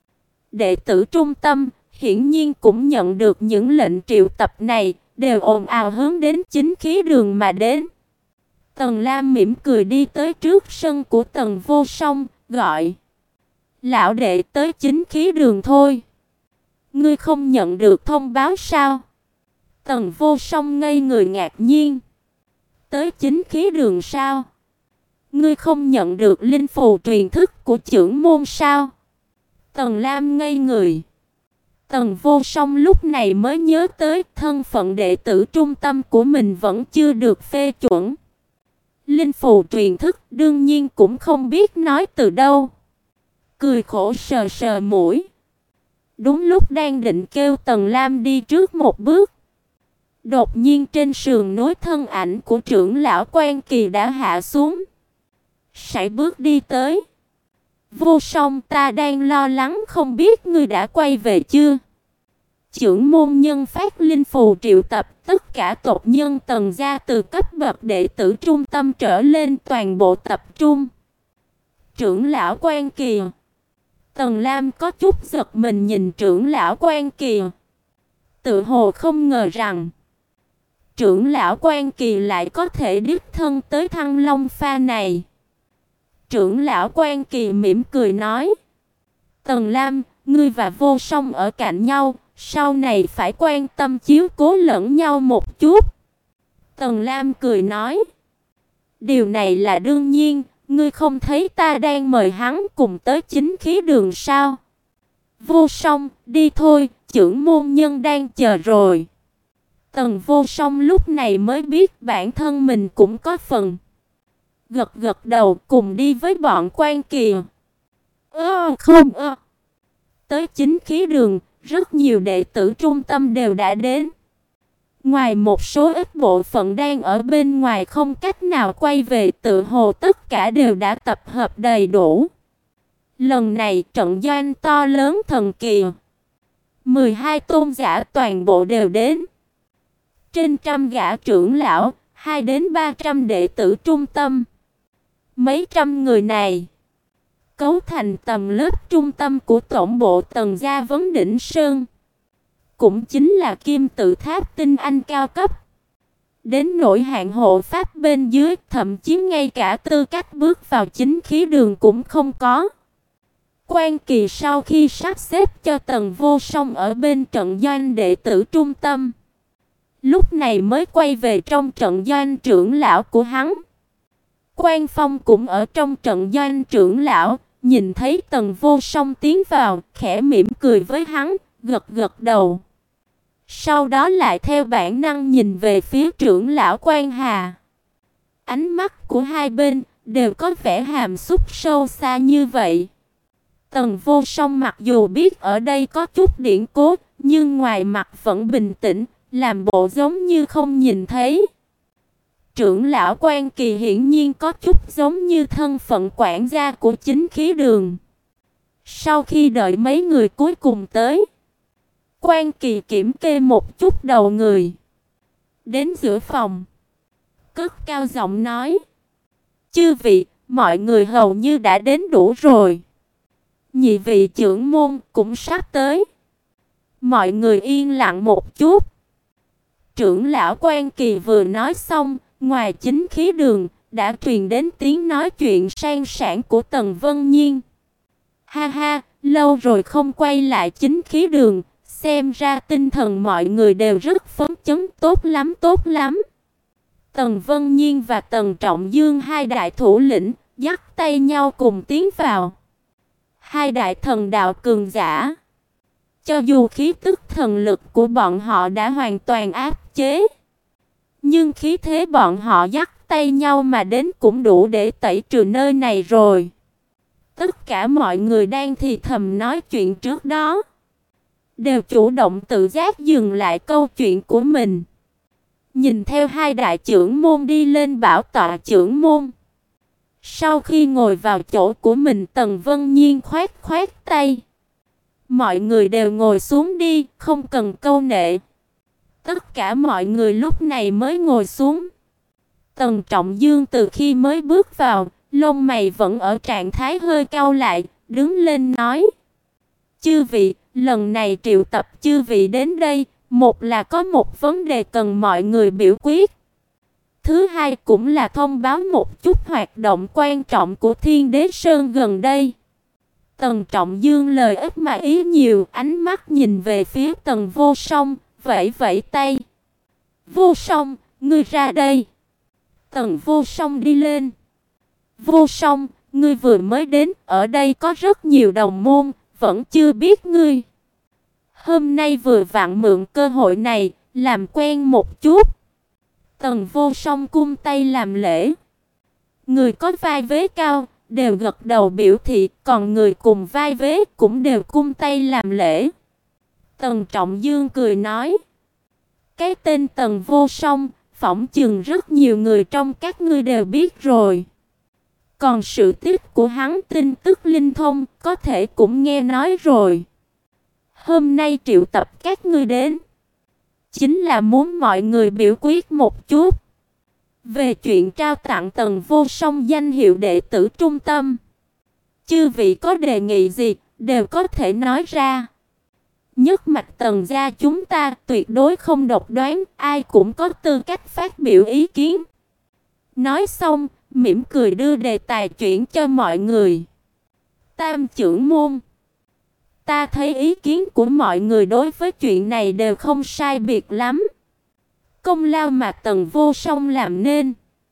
S1: Đệ tử trung tâm hiển nhiên cũng nhận được những lệnh triệu tập này, đều ồn ào hướng đến chính khí đường mà đến. Tần Lam mỉm cười đi tới trước sân của Tần Vô Song, gọi. Lão đệ tới chính khí đường thôi. Ngươi không nhận được thông báo sao? Tần Vô Song ngây người ngạc nhiên. Tới chính khí đường sao? Ngươi không nhận được linh phù truyền thức của trưởng môn sao? Tần Lam ngây người. Tần Vô Song lúc này mới nhớ tới thân phận đệ tử trung tâm của mình vẫn chưa được phê chuẩn. Linh phù truyền thức đương nhiên cũng không biết nói từ đâu. Cười khổ sờ sờ mũi. Đúng lúc đang định kêu Tần Lam đi trước một bước, đột nhiên trên sườn núi thân ảnh của trưởng lão Quan Kỳ đã hạ xuống, sải bước đi tới. Vô Song, ta đang lo lắng không biết ngươi đã quay về chưa? Trưởng môn nhân phát linh phù triệu tập tất cả tộc nhân Tần gia từ cấp bậc đệ tử trung tâm trở lên toàn bộ tập trung. Trưởng lão Quan Kỳ. Tần Lam có chút giật mình nhìn trưởng lão Quan Kỳ, tự hồ không ngờ rằng trưởng lão Quan Kỳ lại có thể đích thân tới Thăng Long pha này. Trưởng lão Quan Kỳ mỉm cười nói: Tần Lam, ngươi và Vô Song ở cạnh nhau, sau này phải quan tâm chiếu cố lẫn nhau một chút. Tần Lam cười nói: Điều này là đương nhiên, ngươi không thấy ta đang mời hắn cùng tới chính khí đường sao? Vô Song, đi thôi, trưởng môn nhân đang chờ rồi. Tần Vô Song lúc này mới biết bản thân mình cũng có phần. Gật gật đầu cùng đi với bọn Quan Kỳ. Ơ không ơ. Tới chính khí đường, rất nhiều đệ tử trung tâm đều đã đến. Ngoài một số ít bộ phận đang ở bên ngoài không cách nào quay về, tự hồ tất cả đều đã tập hợp đầy đủ. Lần này trận doanh to lớn thần kỳ. mười hai tôn giả toàn bộ đều đến. Trên trăm gã trưởng lão, hai đến ba trăm đệ tử trung tâm. Mấy trăm người này cấu thành tầng lớp trung tâm của tổng bộ Tần gia Vấn Đỉnh Sơn, cũng chính là kim tự tháp tinh anh cao cấp. Đến nỗi hạng hộ pháp bên dưới, thậm chí ngay cả tư cách bước vào chính khí đường cũng không có. Quan Kỳ sau khi sắp xếp cho Tần Vô Song ở bên trận doanh đệ tử trung tâm, lúc này mới quay về trong trận doanh trưởng lão của hắn. Quan Phong cũng ở trong trận doanh trưởng lão, nhìn thấy Tần Vô Song tiến vào, khẽ mỉm cười với hắn, gật gật đầu. Sau đó lại theo bản năng nhìn về phía trưởng lão Quan Hà. Ánh mắt của hai bên đều có vẻ hàm xúc sâu xa như vậy. Tần Vô Song mặc dù biết ở đây có chút điển cố, nhưng ngoài mặt vẫn bình tĩnh, làm bộ giống như không nhìn thấy. Trưởng lão Quan Kỳ hiển nhiên có chút giống như thân phận quản gia của chính khí đường. Sau khi đợi mấy người cuối cùng tới, Quan Kỳ kiểm kê một chút đầu người, đến giữa phòng, cất cao giọng nói: "Chư vị, mọi người hầu như đã đến đủ rồi. Nhị vị trưởng môn cũng sắp tới. Mọi người yên lặng một chút." Trưởng lão Quan Kỳ vừa nói xong, ngoài chính khí đường đã truyền đến tiếng nói chuyện sang sảng của Tần Vân Nhiên. "Ha ha, lâu rồi không quay lại chính khí đường, xem ra tinh thần mọi người đều rất phấn chấn, tốt lắm tốt lắm." Tần Vân Nhiên và Tần Trọng Dương, hai đại thủ lĩnh, dắt tay nhau cùng tiến vào. Hai đại thần đạo cường giả. Cho dù khí tức thần lực của bọn họ đã hoàn toàn áp chế, nhưng khí thế bọn họ dắt tay nhau mà đến cũng đủ để tẩy trừ nơi này rồi. Tất cả mọi người đang thì thầm nói chuyện trước đó, đều chủ động tự giác dừng lại câu chuyện của mình, nhìn theo hai đại trưởng môn đi lên bảo tọa trưởng môn. Sau khi ngồi vào chỗ của mình, Tần Vân Nhiên khoát khoát tay: "Mọi người đều ngồi xuống đi, không cần câu nệ." Tất cả mọi người lúc này mới ngồi xuống. Tần Trọng Dương từ khi mới bước vào, lông mày vẫn ở trạng thái hơi cau lại, đứng lên nói: "Chư vị, lần này triệu tập chư vị đến đây, một là có một vấn đề cần mọi người biểu quyết. Thứ hai cũng là thông báo một chút hoạt động quan trọng của Thiên Đế Sơn gần đây." Tần Trọng Dương lời ít mà ý nhiều, ánh mắt nhìn về phía Tần Vô Song, vẫy vẫy tay: "Vô Song, ngươi ra đây." Tần Vô Song đi lên. "Vô Song, ngươi vừa mới đến, ở đây có rất nhiều đồng môn, vẫn chưa biết ngươi. Hôm nay vừa vặn mượn cơ hội này, làm quen một chút." Tần Vô Song cung tay làm lễ. Người có vai vế cao đều gật đầu biểu thị, còn người cùng vai vế cũng đều cung tay làm lễ. Tần Trọng Dương cười nói: "Cái tên Tần Vô Song, phỏng chừng rất nhiều người trong các ngươi đều biết rồi. Còn sự tích của hắn tin tức linh thông, có thể cũng nghe nói rồi. Hôm nay triệu tập các ngươi đến, chính là muốn mọi người biểu quyết một chút về chuyện trao tặng Tần Vô Song danh hiệu đệ tử trung tâm. Chư vị có đề nghị gì, đều có thể nói ra. Nhất mạch Tần gia chúng ta tuyệt đối không độc đoán, ai cũng có tư cách phát biểu ý kiến." Nói xong, mỉm cười đưa đề tài chuyển cho mọi người. "Tam trưởng môn, ta thấy ý kiến của mọi người đối với chuyện này đều không sai biệt lắm. Công lao mà Tần Vô Song làm nên,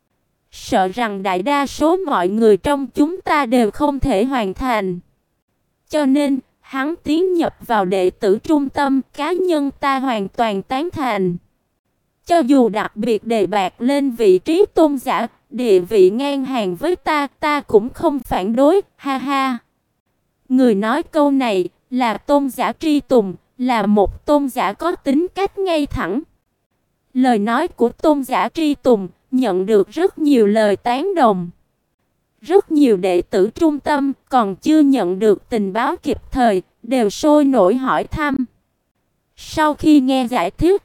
S1: sợ rằng đại đa số mọi người trong chúng ta đều không thể hoàn thành. Cho nên, hắn tiến nhập vào đệ tử trung tâm, cá nhân ta hoàn toàn tán thành. Cho dù đặc biệt đề bạt lên vị trí tôn giả, địa vị ngang hàng với ta, ta cũng không phản đối, ha ha." Người nói câu này là tôn giả Tri Tùng, là một tôn giả có tính cách ngay thẳng. Lời nói của tôn giả Tri Tùng nhận được rất nhiều lời tán đồng. Rất nhiều đệ tử trung tâm còn chưa nhận được tình báo kịp thời, đều sôi nổi hỏi thăm. Sau khi nghe giải thích,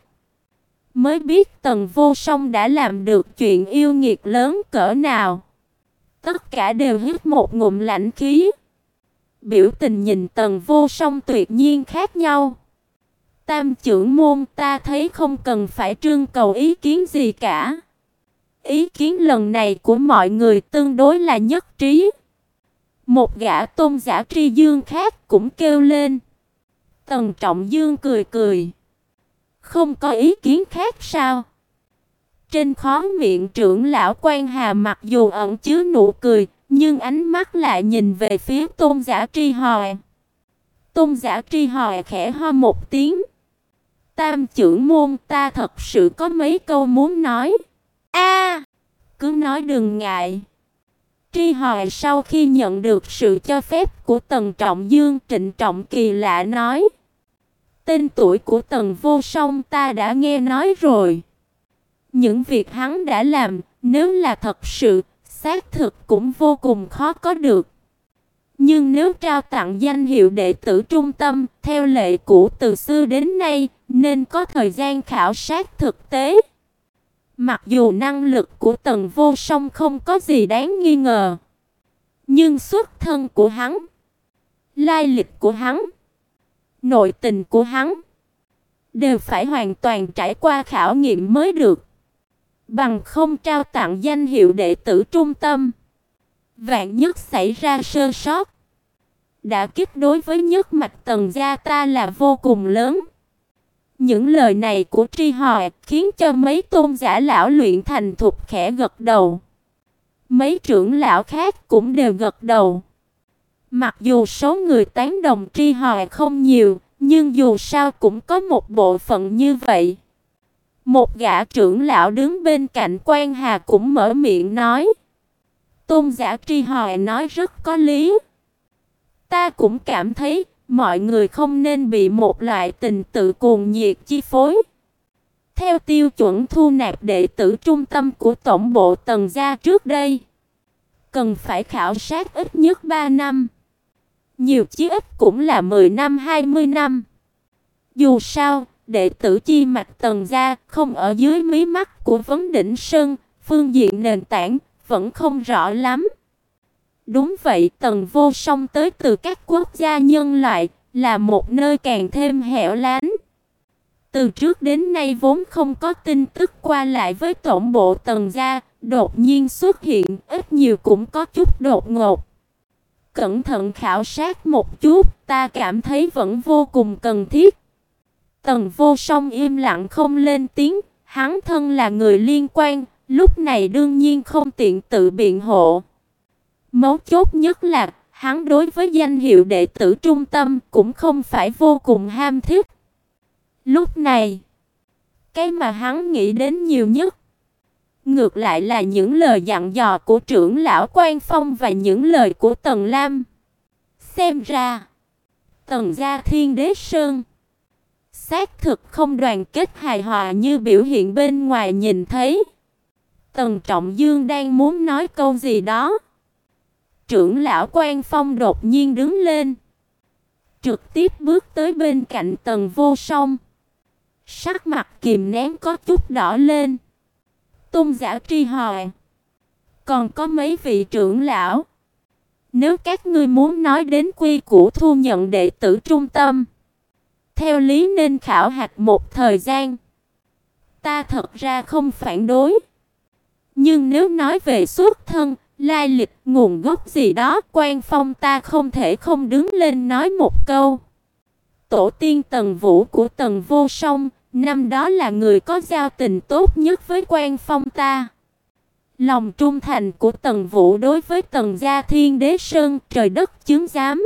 S1: mới biết Tần Vô Song đã làm được chuyện yêu nghiệt lớn cỡ nào. Tất cả đều hít một ngụm lãnh khí. Biểu tình nhìn Tần Vô Song tuyệt nhiên khác nhau. Tam trưởng môn, ta thấy không cần phải trưng cầu ý kiến gì cả. Ý kiến lần này của mọi người tương đối là nhất trí. Một gã tôn giả tri dương khác cũng kêu lên. Tần Trọng Dương cười cười. Không có ý kiến khác sao? Trên khóe miệng trưởng lão Quan Hà mặc dù ẩn chứa nụ cười, nhưng ánh mắt lại nhìn về phía tôn giả Tri Hòe. Tôn giả Tri Hòe khẽ ho một tiếng. Tam trưởng môn, ta thật sự có mấy câu muốn nói. A, cứ nói đừng ngại. Tri Hòe sau khi nhận được sự cho phép của Tần Trọng Dương, trịnh trọng kỳ lạ nói. Tên tuổi của Tần Vô Song ta đã nghe nói rồi. Những việc hắn đã làm, nếu là thật sự, xác thực cũng vô cùng khó có được. Nhưng nếu trao tặng danh hiệu đệ tử trung tâm, theo lệ cũ từ xưa đến nay, nên có thời gian khảo sát thực tế. Mặc dù năng lực của Tần Vô Song không có gì đáng nghi ngờ, nhưng xuất thân của hắn, lai lịch của hắn, nội tình của hắn đều phải hoàn toàn trải qua khảo nghiệm mới được. Bằng không trao tặng danh hiệu đệ tử trung tâm, vạn nhất xảy ra sơ sót, đã kích đối với nhất mạch Tần gia ta là vô cùng lớn. Những lời này của Tri Hòe khiến cho mấy tôn giả lão luyện thành thục khẽ gật đầu. Mấy trưởng lão khác cũng đều gật đầu. Mặc dù số người tán đồng Tri Hòe không nhiều, nhưng dù sao cũng có một bộ phận như vậy. Một gã trưởng lão đứng bên cạnh Quan Hà cũng mở miệng nói. Tôn giả Tri Hòe nói rất có lý. Ta cũng cảm thấy mọi người không nên bị một loại tình tự cuồng nhiệt chi phối. Theo tiêu chuẩn thu nạp đệ tử trung tâm của tổng bộ Tần gia trước đây, cần phải khảo sát ít nhất ba năm. Nhiều chí ít cũng là mười năm hai mươi năm. Dù sao, đệ tử chi mạch Tần gia không ở dưới mí mắt của Vấn Đỉnh Sơn, phương diện nền tảng vẫn không rõ lắm. Đúng vậy, Tần Vô Song tới từ các quốc gia nhân loại, là một nơi càng thêm hẻo lánh. Từ trước đến nay vốn không có tin tức qua lại với tổng bộ Tần gia, đột nhiên xuất hiện, ít nhiều cũng có chút đột ngột. Cẩn thận khảo sát một chút, ta cảm thấy vẫn vô cùng cần thiết. Tần Vô Song im lặng không lên tiếng, hắn thân là người liên quan, lúc này đương nhiên không tiện tự biện hộ. Mấu chốt nhất là, hắn đối với danh hiệu đệ tử trung tâm cũng không phải vô cùng ham thích. Lúc này, cái mà hắn nghĩ đến nhiều nhất, ngược lại là những lời dặn dò của trưởng lão Quan Phong và những lời của Tần Lam. Xem ra, Tần gia Thiên Đế Sơn xác thực không đoàn kết hài hòa như biểu hiện bên ngoài nhìn thấy. Tần Trọng Dương đang muốn nói câu gì đó. Trưởng lão Quan Phong đột nhiên đứng lên, trực tiếp bước tới bên cạnh Tần Vô Song. Sắc mặt kìm nén có chút đỏ lên. Tôn giả Tri Hòe, còn có mấy vị trưởng lão, nếu các ngươi muốn nói đến quy củ thu nhận đệ tử trung tâm, theo lý nên khảo hạch một thời gian. Ta thật ra không phản đối. Nhưng nếu nói về xuất thân, lai lịch, nguồn gốc gì đó, Quan Phong ta không thể không đứng lên nói một câu. Tổ tiên Tần Vũ của Tần Vô Song, năm đó là người có giao tình tốt nhất với Quan Phong ta. Lòng trung thành của Tần Vũ đối với Tần gia Thiên Đế Sơn, trời đất chứng giám.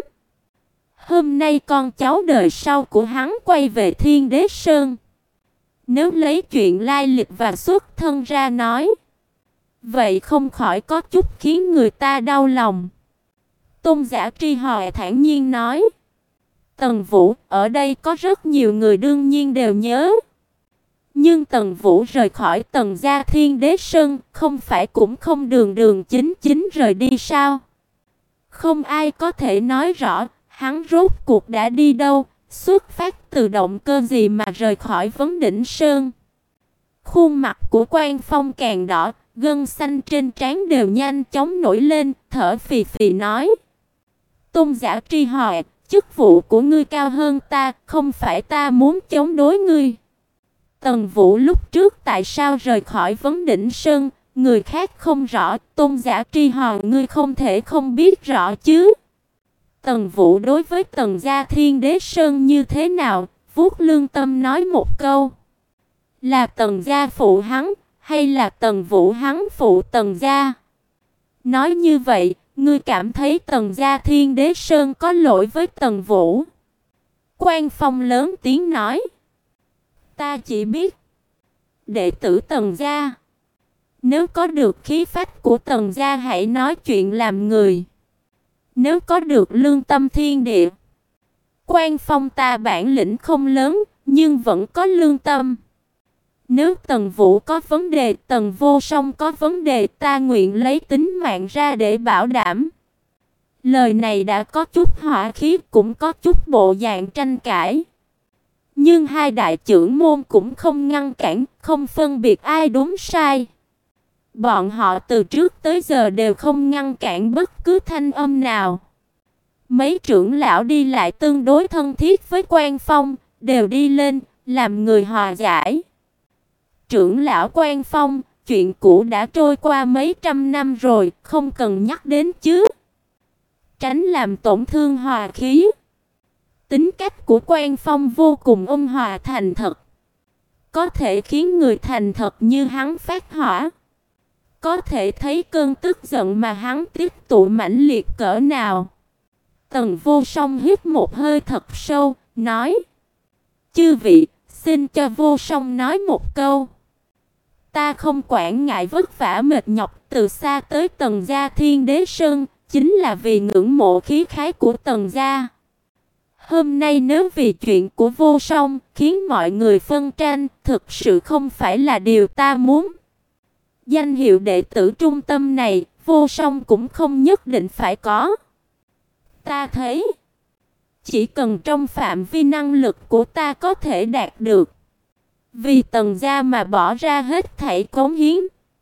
S1: Hôm nay con cháu đời sau của hắn quay về Thiên Đế Sơn. Nếu lấy chuyện lai lịch và xuất thân ra nói, vậy không khỏi có chút khiến người ta đau lòng. Tôn giả Tri Hòe thản nhiên nói. Tần Vũ, ở đây có rất nhiều người đương nhiên đều nhớ. Nhưng Tần Vũ rời khỏi Tần gia Thiên Đế Sơn, không phải cũng không đường đường chính chính rời đi sao? Không ai có thể nói rõ, hắn rốt cuộc đã đi đâu, xuất phát từ động cơ gì mà rời khỏi Vấn Đỉnh Sơn. Khuôn mặt của Quan Phong càng đỏ, gân xanh trên trán đều nhanh chóng nổi lên, thở phì phì nói: "Tôn giả Tri Họa, chức vụ của ngươi cao hơn ta, không phải ta muốn chống đối ngươi. Tần Vũ lúc trước tại sao rời khỏi Vấn Đỉnh Sơn, người khác không rõ, Tôn giả Tri Họa ngươi không thể không biết rõ chứ?" Tần Vũ đối với Tần gia Thiên Đế Sơn như thế nào, vuốt lương tâm nói một câu: "Là Tần gia phụ hắn, hay là Tần Vũ hắn phụ Tần gia?" Nói như vậy, ngươi cảm thấy Tần gia Thiên Đế Sơn có lỗi với Tần Vũ? Quan Phong lớn tiếng nói: "Ta chỉ biết, đệ tử Tần gia, nếu có được khí phách của Tần gia hãy nói chuyện làm người. Nếu có được lương tâm thiên địa, Quan Phong ta bản lĩnh không lớn, nhưng vẫn có lương tâm. Nếu Tần Vũ có vấn đề, Tần Vô Song có vấn đề, ta nguyện lấy tính mạng ra để bảo đảm." Lời này đã có chút hỏa khí, cũng có chút bộ dạng tranh cãi. Nhưng hai đại trưởng môn cũng không ngăn cản, không phân biệt ai đúng sai. Bọn họ từ trước tới giờ đều không ngăn cản bất cứ thanh âm nào. Mấy trưởng lão đi lại tương đối thân thiết với Quan Phong, đều đi lên làm người hòa giải. "Trưởng lão Quan Phong, chuyện cũ đã trôi qua mấy trăm năm rồi, không cần nhắc đến chứ. Tránh làm tổn thương hòa khí." Tính cách của Quan Phong vô cùng ôn hòa thành thật, có thể khiến người thành thật như hắn phát hỏa. Có thể thấy cơn tức giận mà hắn tích tụ mãnh liệt cỡ nào. Tần Vô Song hít một hơi thật sâu, nói: "Chư vị, xin cho Vô Song nói một câu. Ta không quản ngại vất vả mệt nhọc từ xa tới Tần gia Thiên Đế Sơn, chính là vì ngưỡng mộ khí khái của Tần gia. Hôm nay nếu vì chuyện của Vô Song khiến mọi người phân tranh, thực sự không phải là điều ta muốn. Danh hiệu đệ tử trung tâm này, Vô Song cũng không nhất định phải có. Ta thấy, chỉ cần trong phạm vi năng lực của ta có thể đạt được, vì Tần gia mà bỏ ra hết thảy cống hiến,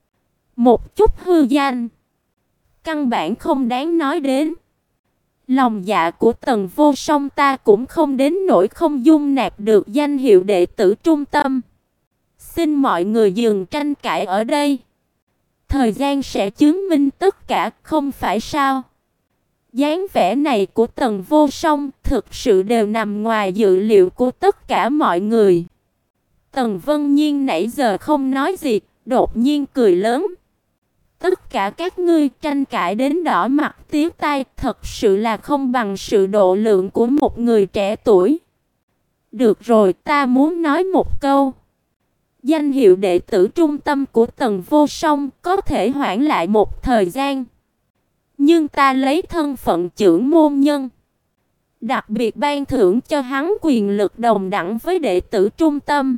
S1: một chút hư danh, căn bản không đáng nói đến. Lòng dạ của Tần Vô Song ta cũng không đến nỗi không dung nạp được danh hiệu đệ tử trung tâm. Xin mọi người dừng tranh cãi ở đây. Thời gian sẽ chứng minh tất cả, không phải sao?" Dáng vẻ này của Tần Vô Song thực sự đều nằm ngoài dự liệu của tất cả mọi người. Tần Vân Nhiên nãy giờ không nói gì, đột nhiên cười lớn: "Tất cả các ngươi tranh cãi đến đỏ mặt tía tai, thật sự là không bằng sự độ lượng của một người trẻ tuổi. Được rồi, ta muốn nói một câu. Danh hiệu đệ tử trung tâm của Tần Vô Song có thể hoãn lại một thời gian. Nhưng ta lấy thân phận trưởng môn nhân, đặc biệt ban thưởng cho hắn quyền lực đồng đẳng với đệ tử trung tâm.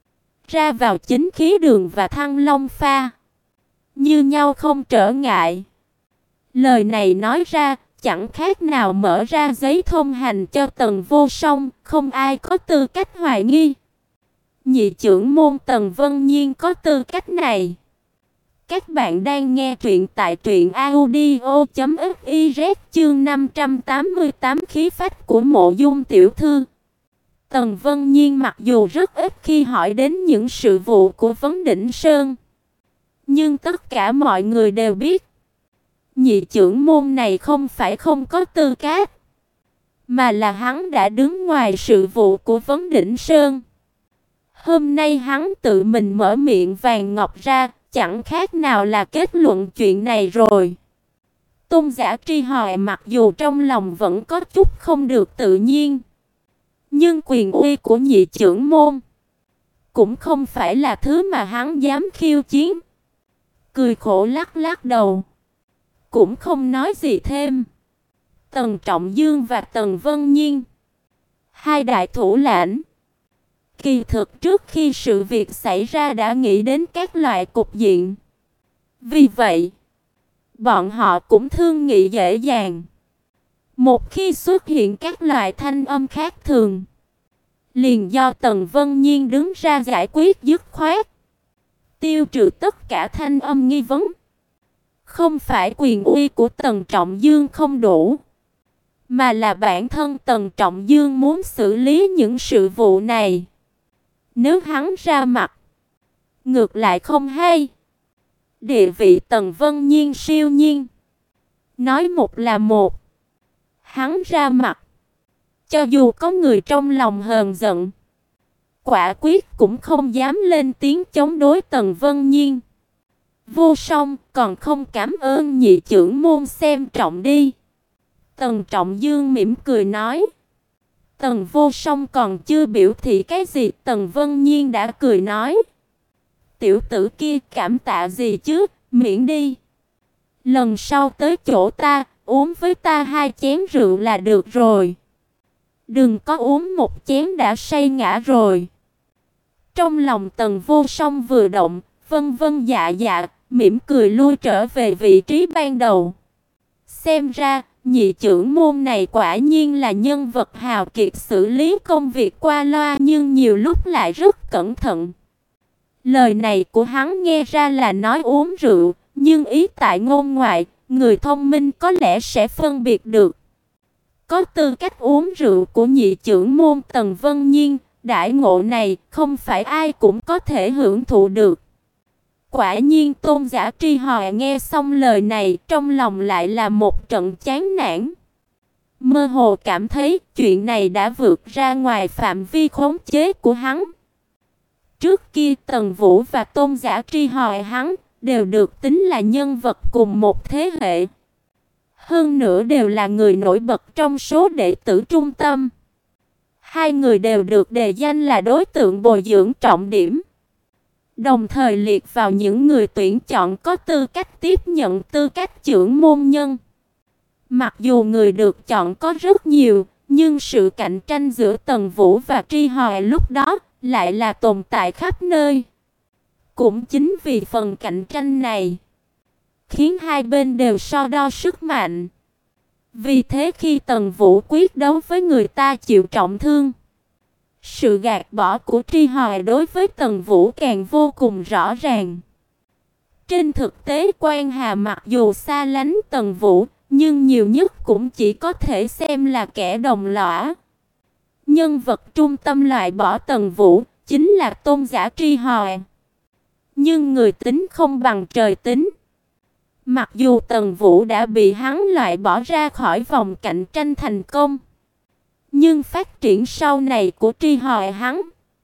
S1: Ra vào chính khí đường và Thăng Long Pha, như nhau không trở ngại." Lời này nói ra, chẳng khác nào mở ra giấy thông hành cho Tần Vô Song, không ai có tư cách hoài nghi. Nhị trưởng môn Tần Vân Nhiên có tư cách này. Các bạn đang nghe truyện tại truyện audio chấm fiz chương năm trăm tám mươi tám khí phách của Mộ Dung tiểu thư. Tần Vân Nhiên mặc dù rất ít khi hỏi đến những sự vụ của Vấn Đỉnh Sơn, nhưng tất cả mọi người đều biết, nhị trưởng môn này không phải không có tư cách, mà là hắn đã đứng ngoài sự vụ của Vấn Đỉnh Sơn. Hôm nay hắn tự mình mở miệng vàng ngọc ra, chẳng khác nào là kết luận chuyện này rồi. Tôn giả Tri Họa mặc dù trong lòng vẫn có chút không được tự nhiên, nhưng quyền uy của nhị trưởng môn cũng không phải là thứ mà hắn dám khiêu chiến. Cười khổ lắc lắc đầu, cũng không nói gì thêm. Tần Trọng Dương và Tần Vân Nhiên, hai đại thủ lãnh, kỳ thực trước khi sự việc xảy ra đã nghĩ đến các loại cục diện. Vì vậy, bọn họ cũng thương nghị dễ dàng. Một khi xuất hiện các loại thanh âm khác thường, liền do Tần Vân Nhiên đứng ra giải quyết dứt khoát. tiêu trừ tất cả thanh âm nghi vấn. Không phải quyền uy của Tần Trọng Dương không đủ, mà là bản thân Tần Trọng Dương muốn xử lý những sự vụ này. Nếu hắn ra mặt, ngược lại không hay. Địa vị Tần Vân Nhiên siêu nhiên, nói một là một. Hắn ra mặt, cho dù có người trong lòng hờn giận, quả quyết cũng không dám lên tiếng chống đối Tần Vân Nhiên. Vô Song còn không cảm ơn nhị trưởng môn xem trọng đi. Tần Trọng Dương mỉm cười nói. Tần Vô Song còn chưa biểu thị cái gì, Tần Vân Nhiên đã cười nói. Tiểu tử kia cảm tạ gì chứ, miễn đi. Lần sau tới chỗ ta, uống với ta hai chén rượu là được rồi. Đừng có uống một chén đã say ngã rồi. Trong lòng Tần Vô Song vừa động, vân vân dạ dạ, mỉm cười lui trở về vị trí ban đầu. Xem ra, nhị trưởng môn này quả nhiên là nhân vật hào kiệt, xử lý công việc qua loa nhưng nhiều lúc lại rất cẩn thận. Lời này của hắn nghe ra là nói uống rượu, nhưng ý tại ngôn ngoại, người thông minh có lẽ sẽ phân biệt được. Có tư cách uống rượu của nhị trưởng môn Tần Vân Nhiên, đãi ngộ này không phải ai cũng có thể hưởng thụ được. Quả nhiên Tôn Giả Tri Hòa nghe xong lời này, trong lòng lại là một trận chán nản. Mơ hồ cảm thấy chuyện này đã vượt ra ngoài phạm vi khống chế của hắn. Trước kia Tần Vũ và Tôn Giả Tri Hòa hắn đều được tính là nhân vật cùng một thế hệ. Hơn nữa đều là người nổi bật trong số đệ tử trung tâm. Hai người đều được đề danh là đối tượng bồi dưỡng trọng điểm, đồng thời liệt vào những người tuyển chọn có tư cách tiếp nhận tư cách trưởng môn nhân. Mặc dù người được chọn có rất nhiều, nhưng sự cạnh tranh giữa Tần Vũ và Tri Hòa lúc đó lại là tồn tại khắp nơi. Cũng chính vì phần cạnh tranh này, khiến hai bên đều so đo sức mạnh. Vì thế khi Tần Vũ quyết đấu với người ta chịu trọng thương, sự gạt bỏ của Tri Hòa đối với Tần Vũ càng vô cùng rõ ràng. Trên thực tế Quan Hà mặc dù xa lánh Tần Vũ, nhưng nhiều nhất cũng chỉ có thể xem là kẻ đồng lõa. Nhân vật trung tâm loại bỏ Tần Vũ chính là Tôn Giả Tri Hòa. Nhưng người tính không bằng trời tính. Mặc dù Tần Vũ đã bị hắn loại bỏ ra khỏi vòng cạnh tranh thành công, nhưng phát triển sau này của Tri Hòa hắn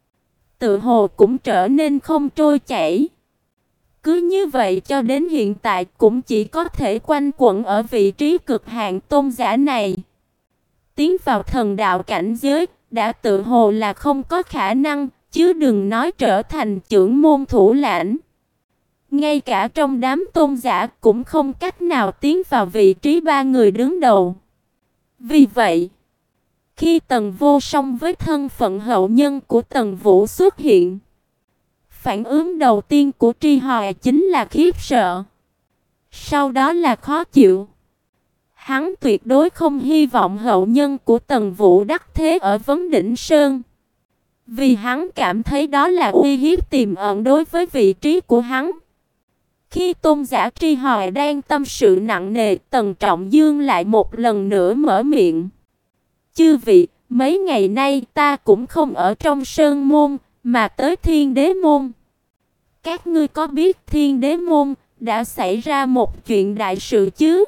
S1: tự hồ cũng trở nên không trôi chảy. Cứ như vậy cho đến hiện tại cũng chỉ có thể quanh quẩn ở vị trí cực hạn tôn giả này. Tiến vào thần đạo cảnh giới đã tự hồ là không có khả năng, chứ đừng nói trở thành trưởng môn thủ lãnh. Ngay cả trong đám tôn giả cũng không cách nào tiến vào vị trí ba người đứng đầu. Vì vậy, khi Tần Vô Song với thân phận hậu nhân của Tần Vũ xuất hiện, phản ứng đầu tiên của Tri Hòa chính là khiếp sợ. Sau đó là khó chịu. Hắn tuyệt đối không hy vọng hậu nhân của Tần Vũ đắc thế ở Vấn Đỉnh Sơn, vì hắn cảm thấy đó là uy hiếp tiềm ẩn đối với vị trí của hắn. Khi Tôn Giả Tri Hòa đang tâm sự nặng nề, Tần Trọng Dương lại một lần nữa mở miệng. Chư vị, mấy ngày nay ta cũng không ở trong Sơn Môn, mà tới Thiên Đế Môn. Các ngươi có biết Thiên Đế Môn đã xảy ra một chuyện đại sự chứ?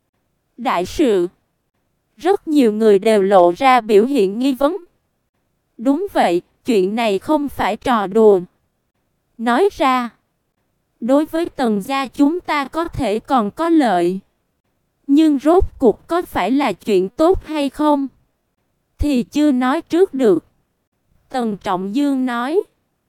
S1: Đại sự? Rất nhiều người đều lộ ra biểu hiện nghi vấn. Đúng vậy, chuyện này không phải trò đùa. Nói ra, đối với Tần gia chúng ta có thể còn có lợi, nhưng rốt cuộc có phải là chuyện tốt hay không thì chưa nói trước được. Tần Trọng Dương nói.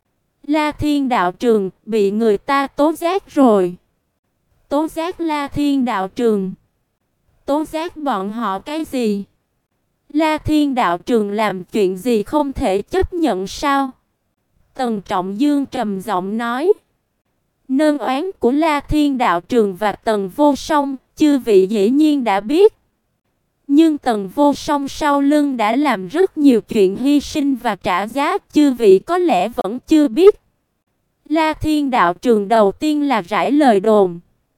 S1: La Thiên đạo trường bị người ta tố giác rồi. Tố giác La Thiên đạo trường? Tố giác bọn họ cái gì? La Thiên đạo trường làm chuyện gì không thể chấp nhận sao? Tần Trọng Dương trầm giọng nói. Nơn oán của La Thiên đạo trường và Tần Vô Song, chư vị dĩ nhiên đã biết. Nhưng Tần Vô Song sau lưng đã làm rất nhiều chuyện hy sinh và trả giá, chư vị có lẽ vẫn chưa biết. La Thiên đạo trường đầu tiên là rải lời đồn,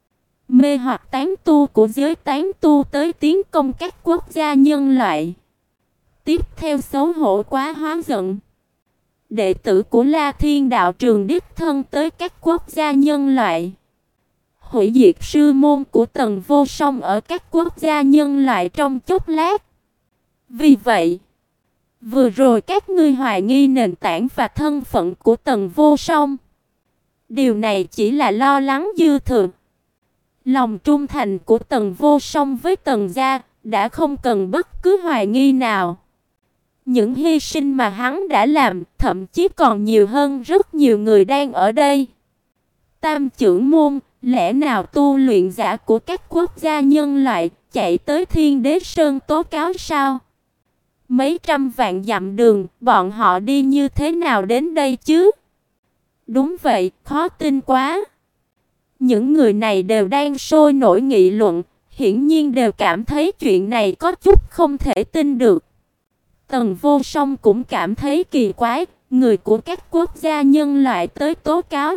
S1: mê hoặc tán tu của giới tán tu tới tiến công các quốc gia nhân loại. Tiếp theo xấu hổ quá hóa giận, đệ tử của La Thiên đạo trường đích thân tới các quốc gia nhân loại, hủy diệt sư môn của Tần Vô Song ở các quốc gia nhân loại trong chốc lát. Vì vậy, vừa rồi các ngươi hoài nghi nền tảng và thân phận của Tần Vô Song. Điều này chỉ là lo lắng dư thừa. Lòng trung thành của Tần Vô Song với Tần gia đã không cần bất cứ hoài nghi nào. Những hy sinh mà hắn đã làm, thậm chí còn nhiều hơn rất nhiều người đang ở đây. Tam trưởng môn, lẽ nào tu luyện giả của các quốc gia nhân loại chạy tới Thiên Đế Sơn tố cáo sao? Mấy trăm vạn dặm đường, bọn họ đi như thế nào đến đây chứ? Đúng vậy, khó tin quá. Những người này đều đang sôi nổi nghị luận, hiển nhiên đều cảm thấy chuyện này có chút không thể tin được. Tần Vô Song cũng cảm thấy kỳ quái, người của các quốc gia nhân loại tới tố cáo.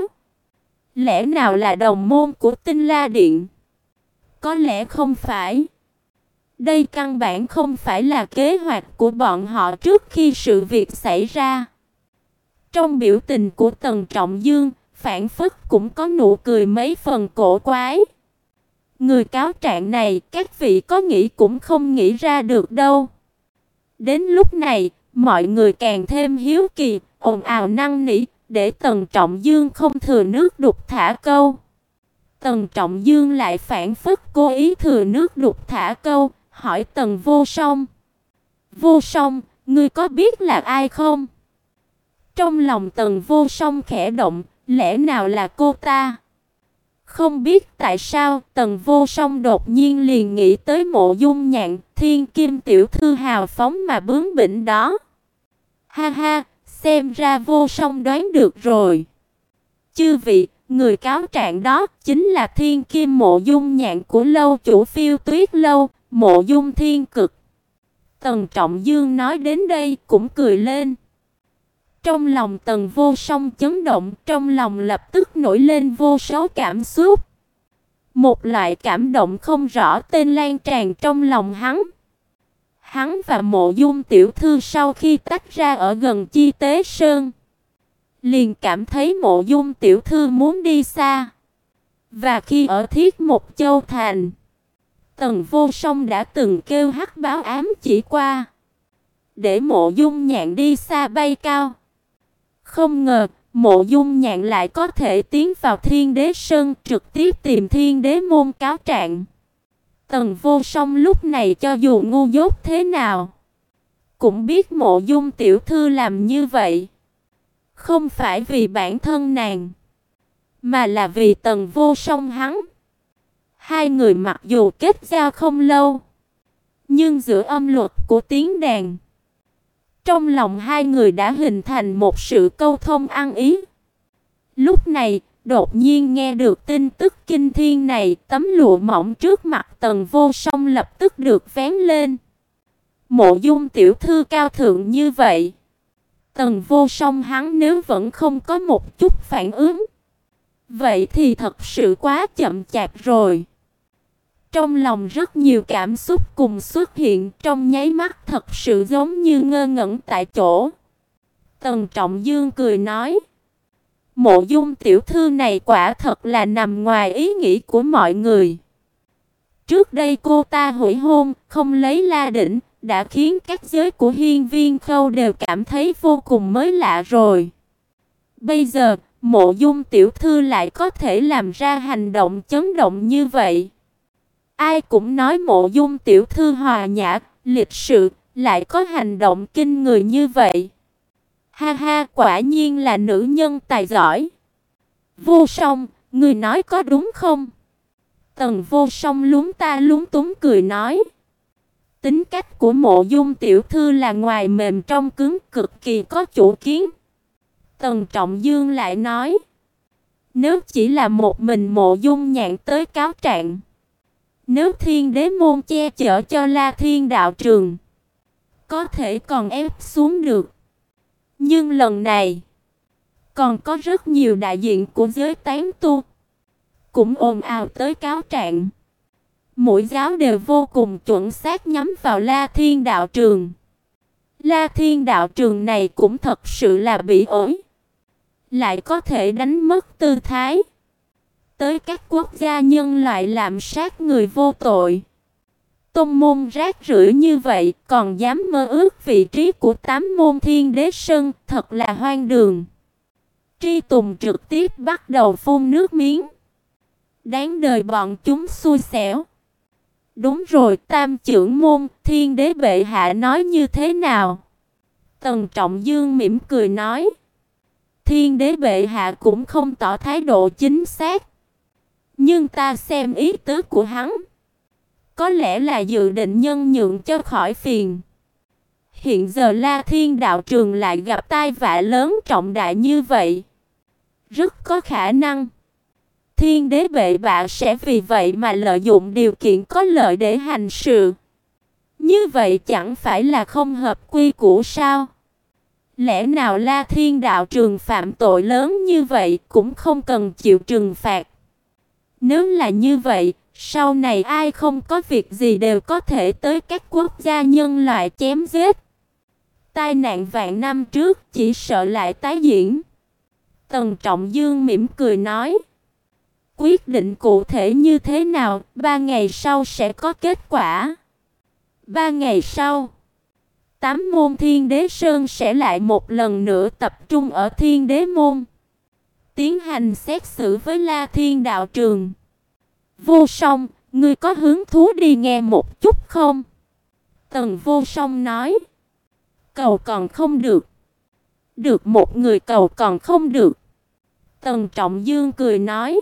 S1: Lẽ nào là đồng môn của Tinh La Điện? Có lẽ không phải. Đây căn bản không phải là kế hoạch của bọn họ trước khi sự việc xảy ra. Trong biểu tình của Tần Trọng Dương, phản phất cũng có nụ cười mấy phần cổ quái. Người cáo trạng này, các vị có nghĩ cũng không nghĩ ra được đâu. Đến lúc này, mọi người càng thêm hiếu kỳ, ồn ào năn nỉ, để Tần Trọng Dương không thừa nước đục thả câu. Tần Trọng Dương lại phản phất cố ý thừa nước đục thả câu, hỏi Tần Vô Song. Vô Song, ngươi có biết là ai không? Trong lòng Tần Vô Song khẽ động, lẽ nào là cô ta? Không biết tại sao, Tần Vô Song đột nhiên liền nghĩ tới Mộ Dung Nhạn, thiên kim tiểu thư hào phóng mà bướng bỉnh đó. Ha ha, xem ra Vô Song đoán được rồi. Chư vị, người cáo trạng đó chính là thiên kim Mộ Dung Nhạn của lâu chủ Phiêu Tuyết lâu, Mộ Dung Thiên Cực. Tần Trọng Dương nói đến đây cũng cười lên. Trong lòng Tần Vô Song chấn động, trong lòng lập tức nổi lên vô số cảm xúc. Một loại cảm động không rõ tên lan tràn trong lòng hắn. Hắn và Mộ Dung tiểu thư sau khi tách ra ở gần Chi Tế Sơn, liền cảm thấy Mộ Dung tiểu thư muốn đi xa. Và khi ở Thiết Mộc Châu Thành, Tần Vô Song đã từng kêu hắc báo ám chỉ qua, để Mộ Dung Nhạn đi xa bay cao. Không ngờ, Mộ Dung Nhạn lại có thể tiến vào Thiên Đế Sơn trực tiếp tìm Thiên Đế môn cáo trạng. Tần Vô Song lúc này cho dù ngu dốt thế nào, cũng biết Mộ Dung tiểu thư làm như vậy không phải vì bản thân nàng, mà là vì Tần Vô Song hắn. Hai người mặc dù kết giao không lâu, nhưng giữa âm luật của tiếng đàn, trong lòng hai người đã hình thành một sự câu thông ăn ý. Lúc này, đột nhiên nghe được tin tức kinh thiên này, tấm lụa mỏng trước mặt Tần Vô Song lập tức được vén lên. Mộ Dung tiểu thư cao thượng như vậy, Tần Vô Song hắn nếu vẫn không có một chút phản ứng, vậy thì thật sự quá chậm chạp rồi. Trong lòng rất nhiều cảm xúc cùng xuất hiện, trong nháy mắt thật sự giống như ngơ ngẩn tại chỗ. Tần Trọng Dương cười nói, Mộ Dung tiểu thư này quả thật là nằm ngoài ý nghĩ của mọi người. Trước đây cô ta hủy hôn, không lấy La Đỉnh, đã khiến các giới của Hiên Viên Khâu đều cảm thấy vô cùng mới lạ rồi. Bây giờ, Mộ Dung tiểu thư lại có thể làm ra hành động chấn động như vậy. Ai cũng nói Mộ Dung tiểu thư hòa nhã, lịch sự, lại có hành động kinh người như vậy. Ha ha, quả nhiên là nữ nhân tài giỏi. Vô Song, người nói có đúng không? Tần Vô Song lúng ta lúng túng cười nói. Tính cách của Mộ Dung tiểu thư là ngoài mềm trong cứng, cực kỳ có chủ kiến. Tần Trọng Dương lại nói, nếu chỉ là một mình Mộ Dung Nhạn tới cáo trạng, nếu Thiên Đế môn che chở cho La Thiên đạo trường, có thể còn ép xuống được. Nhưng lần này, Còn có rất nhiều đại diện của giới tán tu cũng ồn ào tới cáo trạng. Mỗi giáo đều vô cùng chuẩn xác nhắm vào La Thiên đạo trường. La Thiên đạo trường này cũng thật sự là bị ổi, lại có thể đánh mất tư thái, tới các quốc gia nhân loại lạm sát người vô tội. Tôn môn rác rưởi như vậy còn dám mơ ước vị trí của tám môn Thiên Đế Sơn, thật là hoang đường. Tri Tùng trực tiếp bắt đầu phun nước miếng. Đáng đời bọn chúng xui xẻo. Đúng rồi, tam trưởng môn, Thiên Đế bệ hạ nói như thế nào? Tần Trọng Dương mỉm cười nói. Thiên Đế bệ hạ cũng không tỏ thái độ chính xác, nhưng ta xem ý tứ của hắn, có lẽ là dự định nhân nhượng cho khỏi phiền. Hiện giờ La Thiên đạo trường lại gặp tai vạ lớn trọng đại như vậy, rất có khả năng Thiên Đế bệ hạ sẽ vì vậy mà lợi dụng điều kiện có lợi để hành sự. Như vậy chẳng phải là không hợp quy củ sao? Lẽ nào La Thiên đạo trường phạm tội lớn như vậy cũng không cần chịu trừng phạt? Nếu là như vậy, sau này ai không có việc gì đều có thể tới các quốc gia nhân loại chém giết. Tai nạn vạn năm trước chỉ sợ lại tái diễn. Tần Trọng Dương mỉm cười nói. Quyết định cụ thể như thế nào, ba ngày sau sẽ có kết quả. Ba ngày sau, tám môn Thiên Đế Sơn sẽ lại một lần nữa tập trung ở Thiên Đế Môn, tiến hành xét xử với La Thiên đạo trường. Vô Song, ngươi có hứng thú đi nghe một chút không? Tần Vô Song nói. Cầu còn không được. Được một người cầu còn không được. Tần Trọng Dương cười nói.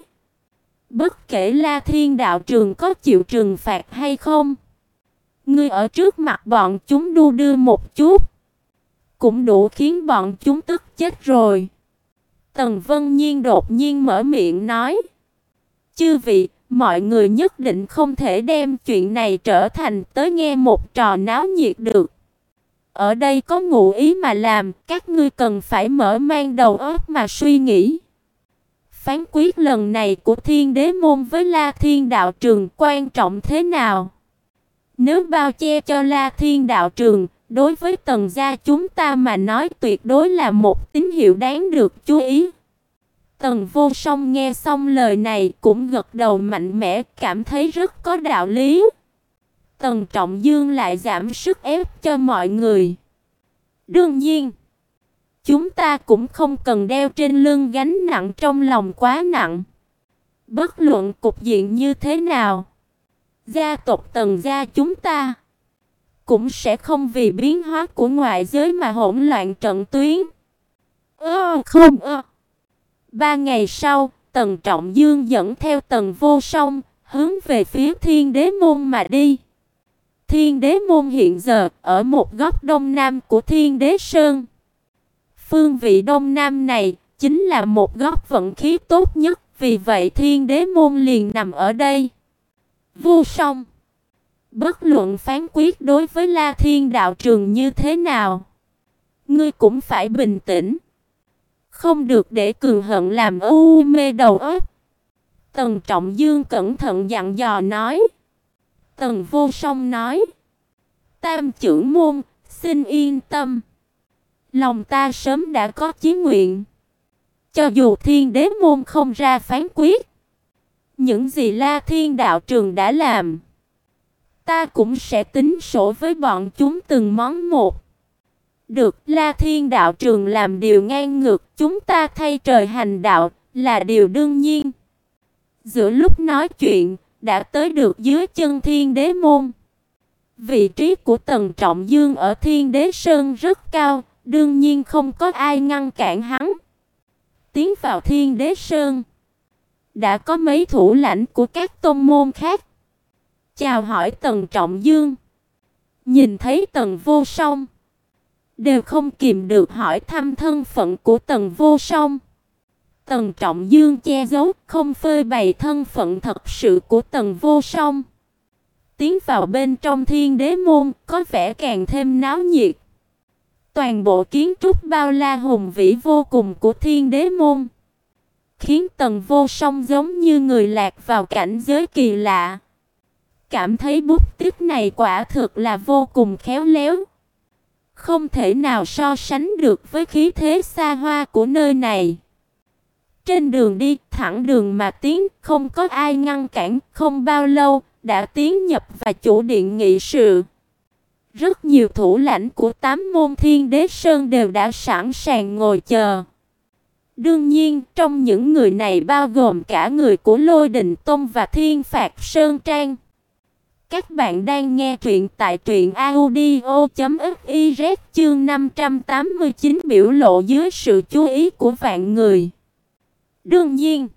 S1: Bất kể La Thiên đạo trường có chịu trừng phạt hay không, ngươi ở trước mặt bọn chúng đu đưa một chút, cũng đủ khiến bọn chúng tức chết rồi. Tần Vân Nhiên đột nhiên mở miệng nói. Chư vị, mọi người nhất định không thể đem chuyện này trở thành tới nghe một trò náo nhiệt được. Ở đây có ngụ ý mà làm, các ngươi cần phải mở mang đầu óc mà suy nghĩ. Phán quyết lần này của Thiên Đế Môn với La Thiên đạo trường quan trọng thế nào? Nếu bao che cho La Thiên đạo trường, đối với Tần gia chúng ta mà nói tuyệt đối là một tín hiệu đáng được chú ý. Tần Vô Song nghe xong lời này cũng gật đầu mạnh mẽ, cảm thấy rất có đạo lý. Tần Trọng Dương lại giảm sức ép cho mọi người. Đương nhiên, chúng ta cũng không cần đeo trên lưng gánh nặng trong lòng quá nặng. Bất luận cục diện như thế nào, gia tộc Tần gia chúng ta cũng sẽ không vì biến hóa của ngoại giới mà hỗn loạn trận tuyến. Ơ không ơ. Ba ngày sau, Tần Trọng Dương dẫn theo Tần Vô Song hướng về phía Thiên Đế Môn mà đi. Thiên Đế Môn hiện giờ ở một góc đông nam của Thiên Đế Sơn. Phương vị đông nam này chính là một góc vận khí tốt nhất, vì vậy Thiên Đế Môn liền nằm ở đây. Vô Song, bất luận phán quyết đối với La Thiên đạo trường như thế nào, ngươi cũng phải bình tĩnh, không được để cường hận làm u mê đầu óc. Tần Trọng Dương cẩn thận dặn dò nói. Tần Vô Song nói. Tam trưởng môn, xin yên tâm. Lòng ta sớm đã có chí nguyện. Cho dù Thiên Đế Môn không ra phán quyết, những gì La Thiên đạo trường đã làm, ta cũng sẽ tính sổ với bọn chúng từng món một. Được, La Thiên đạo trường làm điều ngang ngược, chúng ta thay trời hành đạo là điều đương nhiên. Giữa lúc nói chuyện, đã tới được dưới chân Thiên Đế Môn. Vị trí của Tần Trọng Dương ở Thiên Đế Sơn rất cao, đương nhiên không có ai ngăn cản hắn. Tiến vào Thiên Đế Sơn, đã có mấy thủ lãnh của các tôn môn khác chào hỏi Tần Trọng Dương. Nhìn thấy Tần Vô Song, đều không kìm được hỏi thăm thân phận của Tần Vô Song. Tần Trọng Dương che giấu, không phơi bày thân phận thật sự của Tần Vô Song. Tiến vào bên trong Thiên Đế Môn, có vẻ càng thêm náo nhiệt. Toàn bộ kiến trúc bao la hùng vĩ vô cùng của Thiên Đế môn, khiến Tần Vô Song giống như người lạc vào cảnh giới kỳ lạ. Cảm thấy bút tích này quả thực là vô cùng khéo léo, không thể nào so sánh được với khí thế xa hoa của nơi này. Trên đường đi, thẳng đường mà tiến, không có ai ngăn cản, không bao lâu đã tiến nhập vào chủ điện nghị sự. Rất nhiều thủ lãnh của tám môn Thiên Đế Sơn đều đã sẵn sàng ngồi chờ. Đương nhiên, trong những người này bao gồm cả người của Lôi Đình Tông và Thiên Phạt Sơn Trang. Các bạn đang nghe truyện tại truyện audio chấm fiz chương năm trăm tám mươi chín biểu lộ dưới sự chú ý của vạn người. Đương nhiên,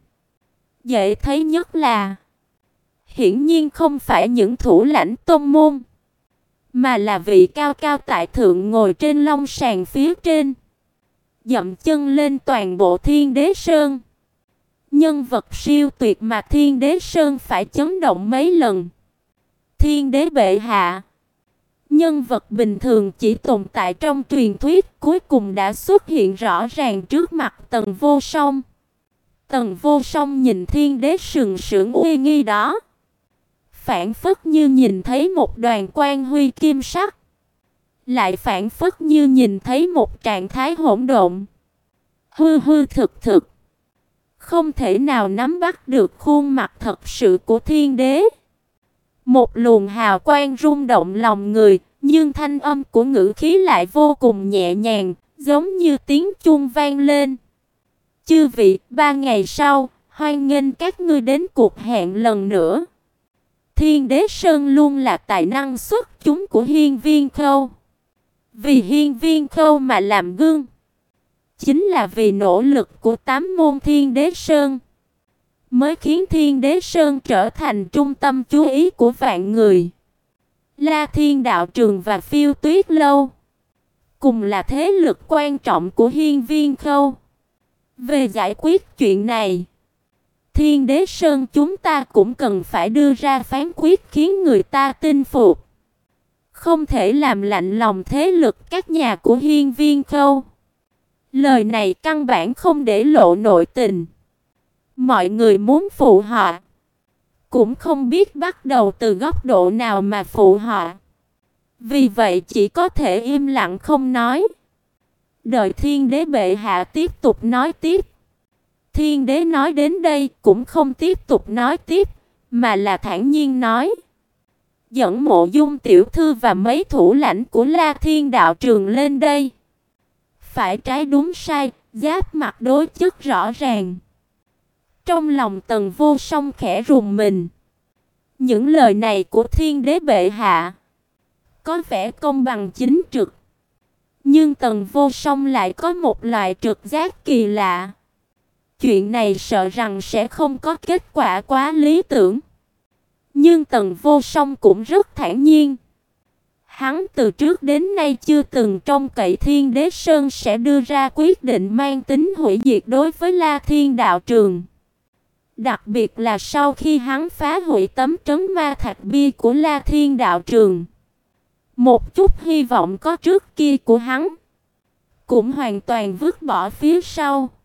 S1: dễ thấy nhất là hiển nhiên không phải những thủ lãnh tông môn, mà là vị cao cao tại thượng ngồi trên long sàng phía trên, dậm chân lên toàn bộ Thiên Đế Sơn. Nhân vật siêu tuyệt mà Thiên Đế Sơn phải chấn động mấy lần. Thiên Đế bệ hạ. Nhân vật bình thường chỉ tồn tại trong truyền thuyết, cuối cùng đã xuất hiện rõ ràng trước mặt Tần Vô Song. Tần Vô Song nhìn Thiên Đế sừng sững uy nghi đó, phảng phất như nhìn thấy một đoàn quang huy kim sắc, lại phảng phất như nhìn thấy một trạng thái hỗn độn, hư hư thực thực, không thể nào nắm bắt được khuôn mặt thật sự của Thiên Đế. Một luồng hào quang rung động lòng người, nhưng thanh âm của ngữ khí lại vô cùng nhẹ nhàng, giống như tiếng chuông vang lên. Chư vị, ba ngày sau, hoan nghênh các ngươi đến cuộc hẹn lần nữa. Thiên Đế Sơn luôn là tài năng xuất chúng của Hiên Viên Khâu. Vì Hiên Viên Khâu mà làm gương, chính là vì nỗ lực của tám môn Thiên Đế Sơn, mới khiến Thiên Đế Sơn trở thành trung tâm chú ý của vạn người. La Thiên Đạo Trường và Phiêu Tuyết Lâu cùng là thế lực quan trọng của Hiên Viên Khâu. Về giải quyết chuyện này, Thiên Đế Sơn chúng ta cũng cần phải đưa ra phán quyết khiến người ta tin phục. Không thể làm lạnh lòng thế lực các nhà của Hiên Viên Khâu. Lời này căn bản không để lộ nội tình. Mọi người muốn phụ họ, cũng không biết bắt đầu từ góc độ nào mà phụ họ. Vì vậy chỉ có thể im lặng không nói. Đợi Thiên Đế bệ hạ tiếp tục nói tiếp. Thiên Đế nói đến đây cũng không tiếp tục nói tiếp, mà là thản nhiên nói: dẫn Mộ Dung tiểu thư và mấy thủ lãnh của La Thiên Đạo Trường lên đây. Phải trái đúng sai, giáp mặt đối chất rõ ràng. Trong lòng Tần Vô Song khẽ rùng mình. Những lời này của Thiên Đế bệ hạ có vẻ công bằng chính trực, nhưng Tần Vô Song lại có một loại trực giác kỳ lạ. Chuyện này sợ rằng sẽ không có kết quả quá lý tưởng. Nhưng Tần Vô Song cũng rất thản nhiên. Hắn từ trước đến nay chưa từng trông cậy Thiên Đế Sơn sẽ đưa ra quyết định mang tính hủy diệt đối với La Thiên Đạo Trường. Đặc biệt là sau khi hắn phá hủy tấm trấn ma thạch bia của La Thiên Đạo Trường. Một chút hy vọng có trước kia của hắn cũng hoàn toàn vứt bỏ phía sau.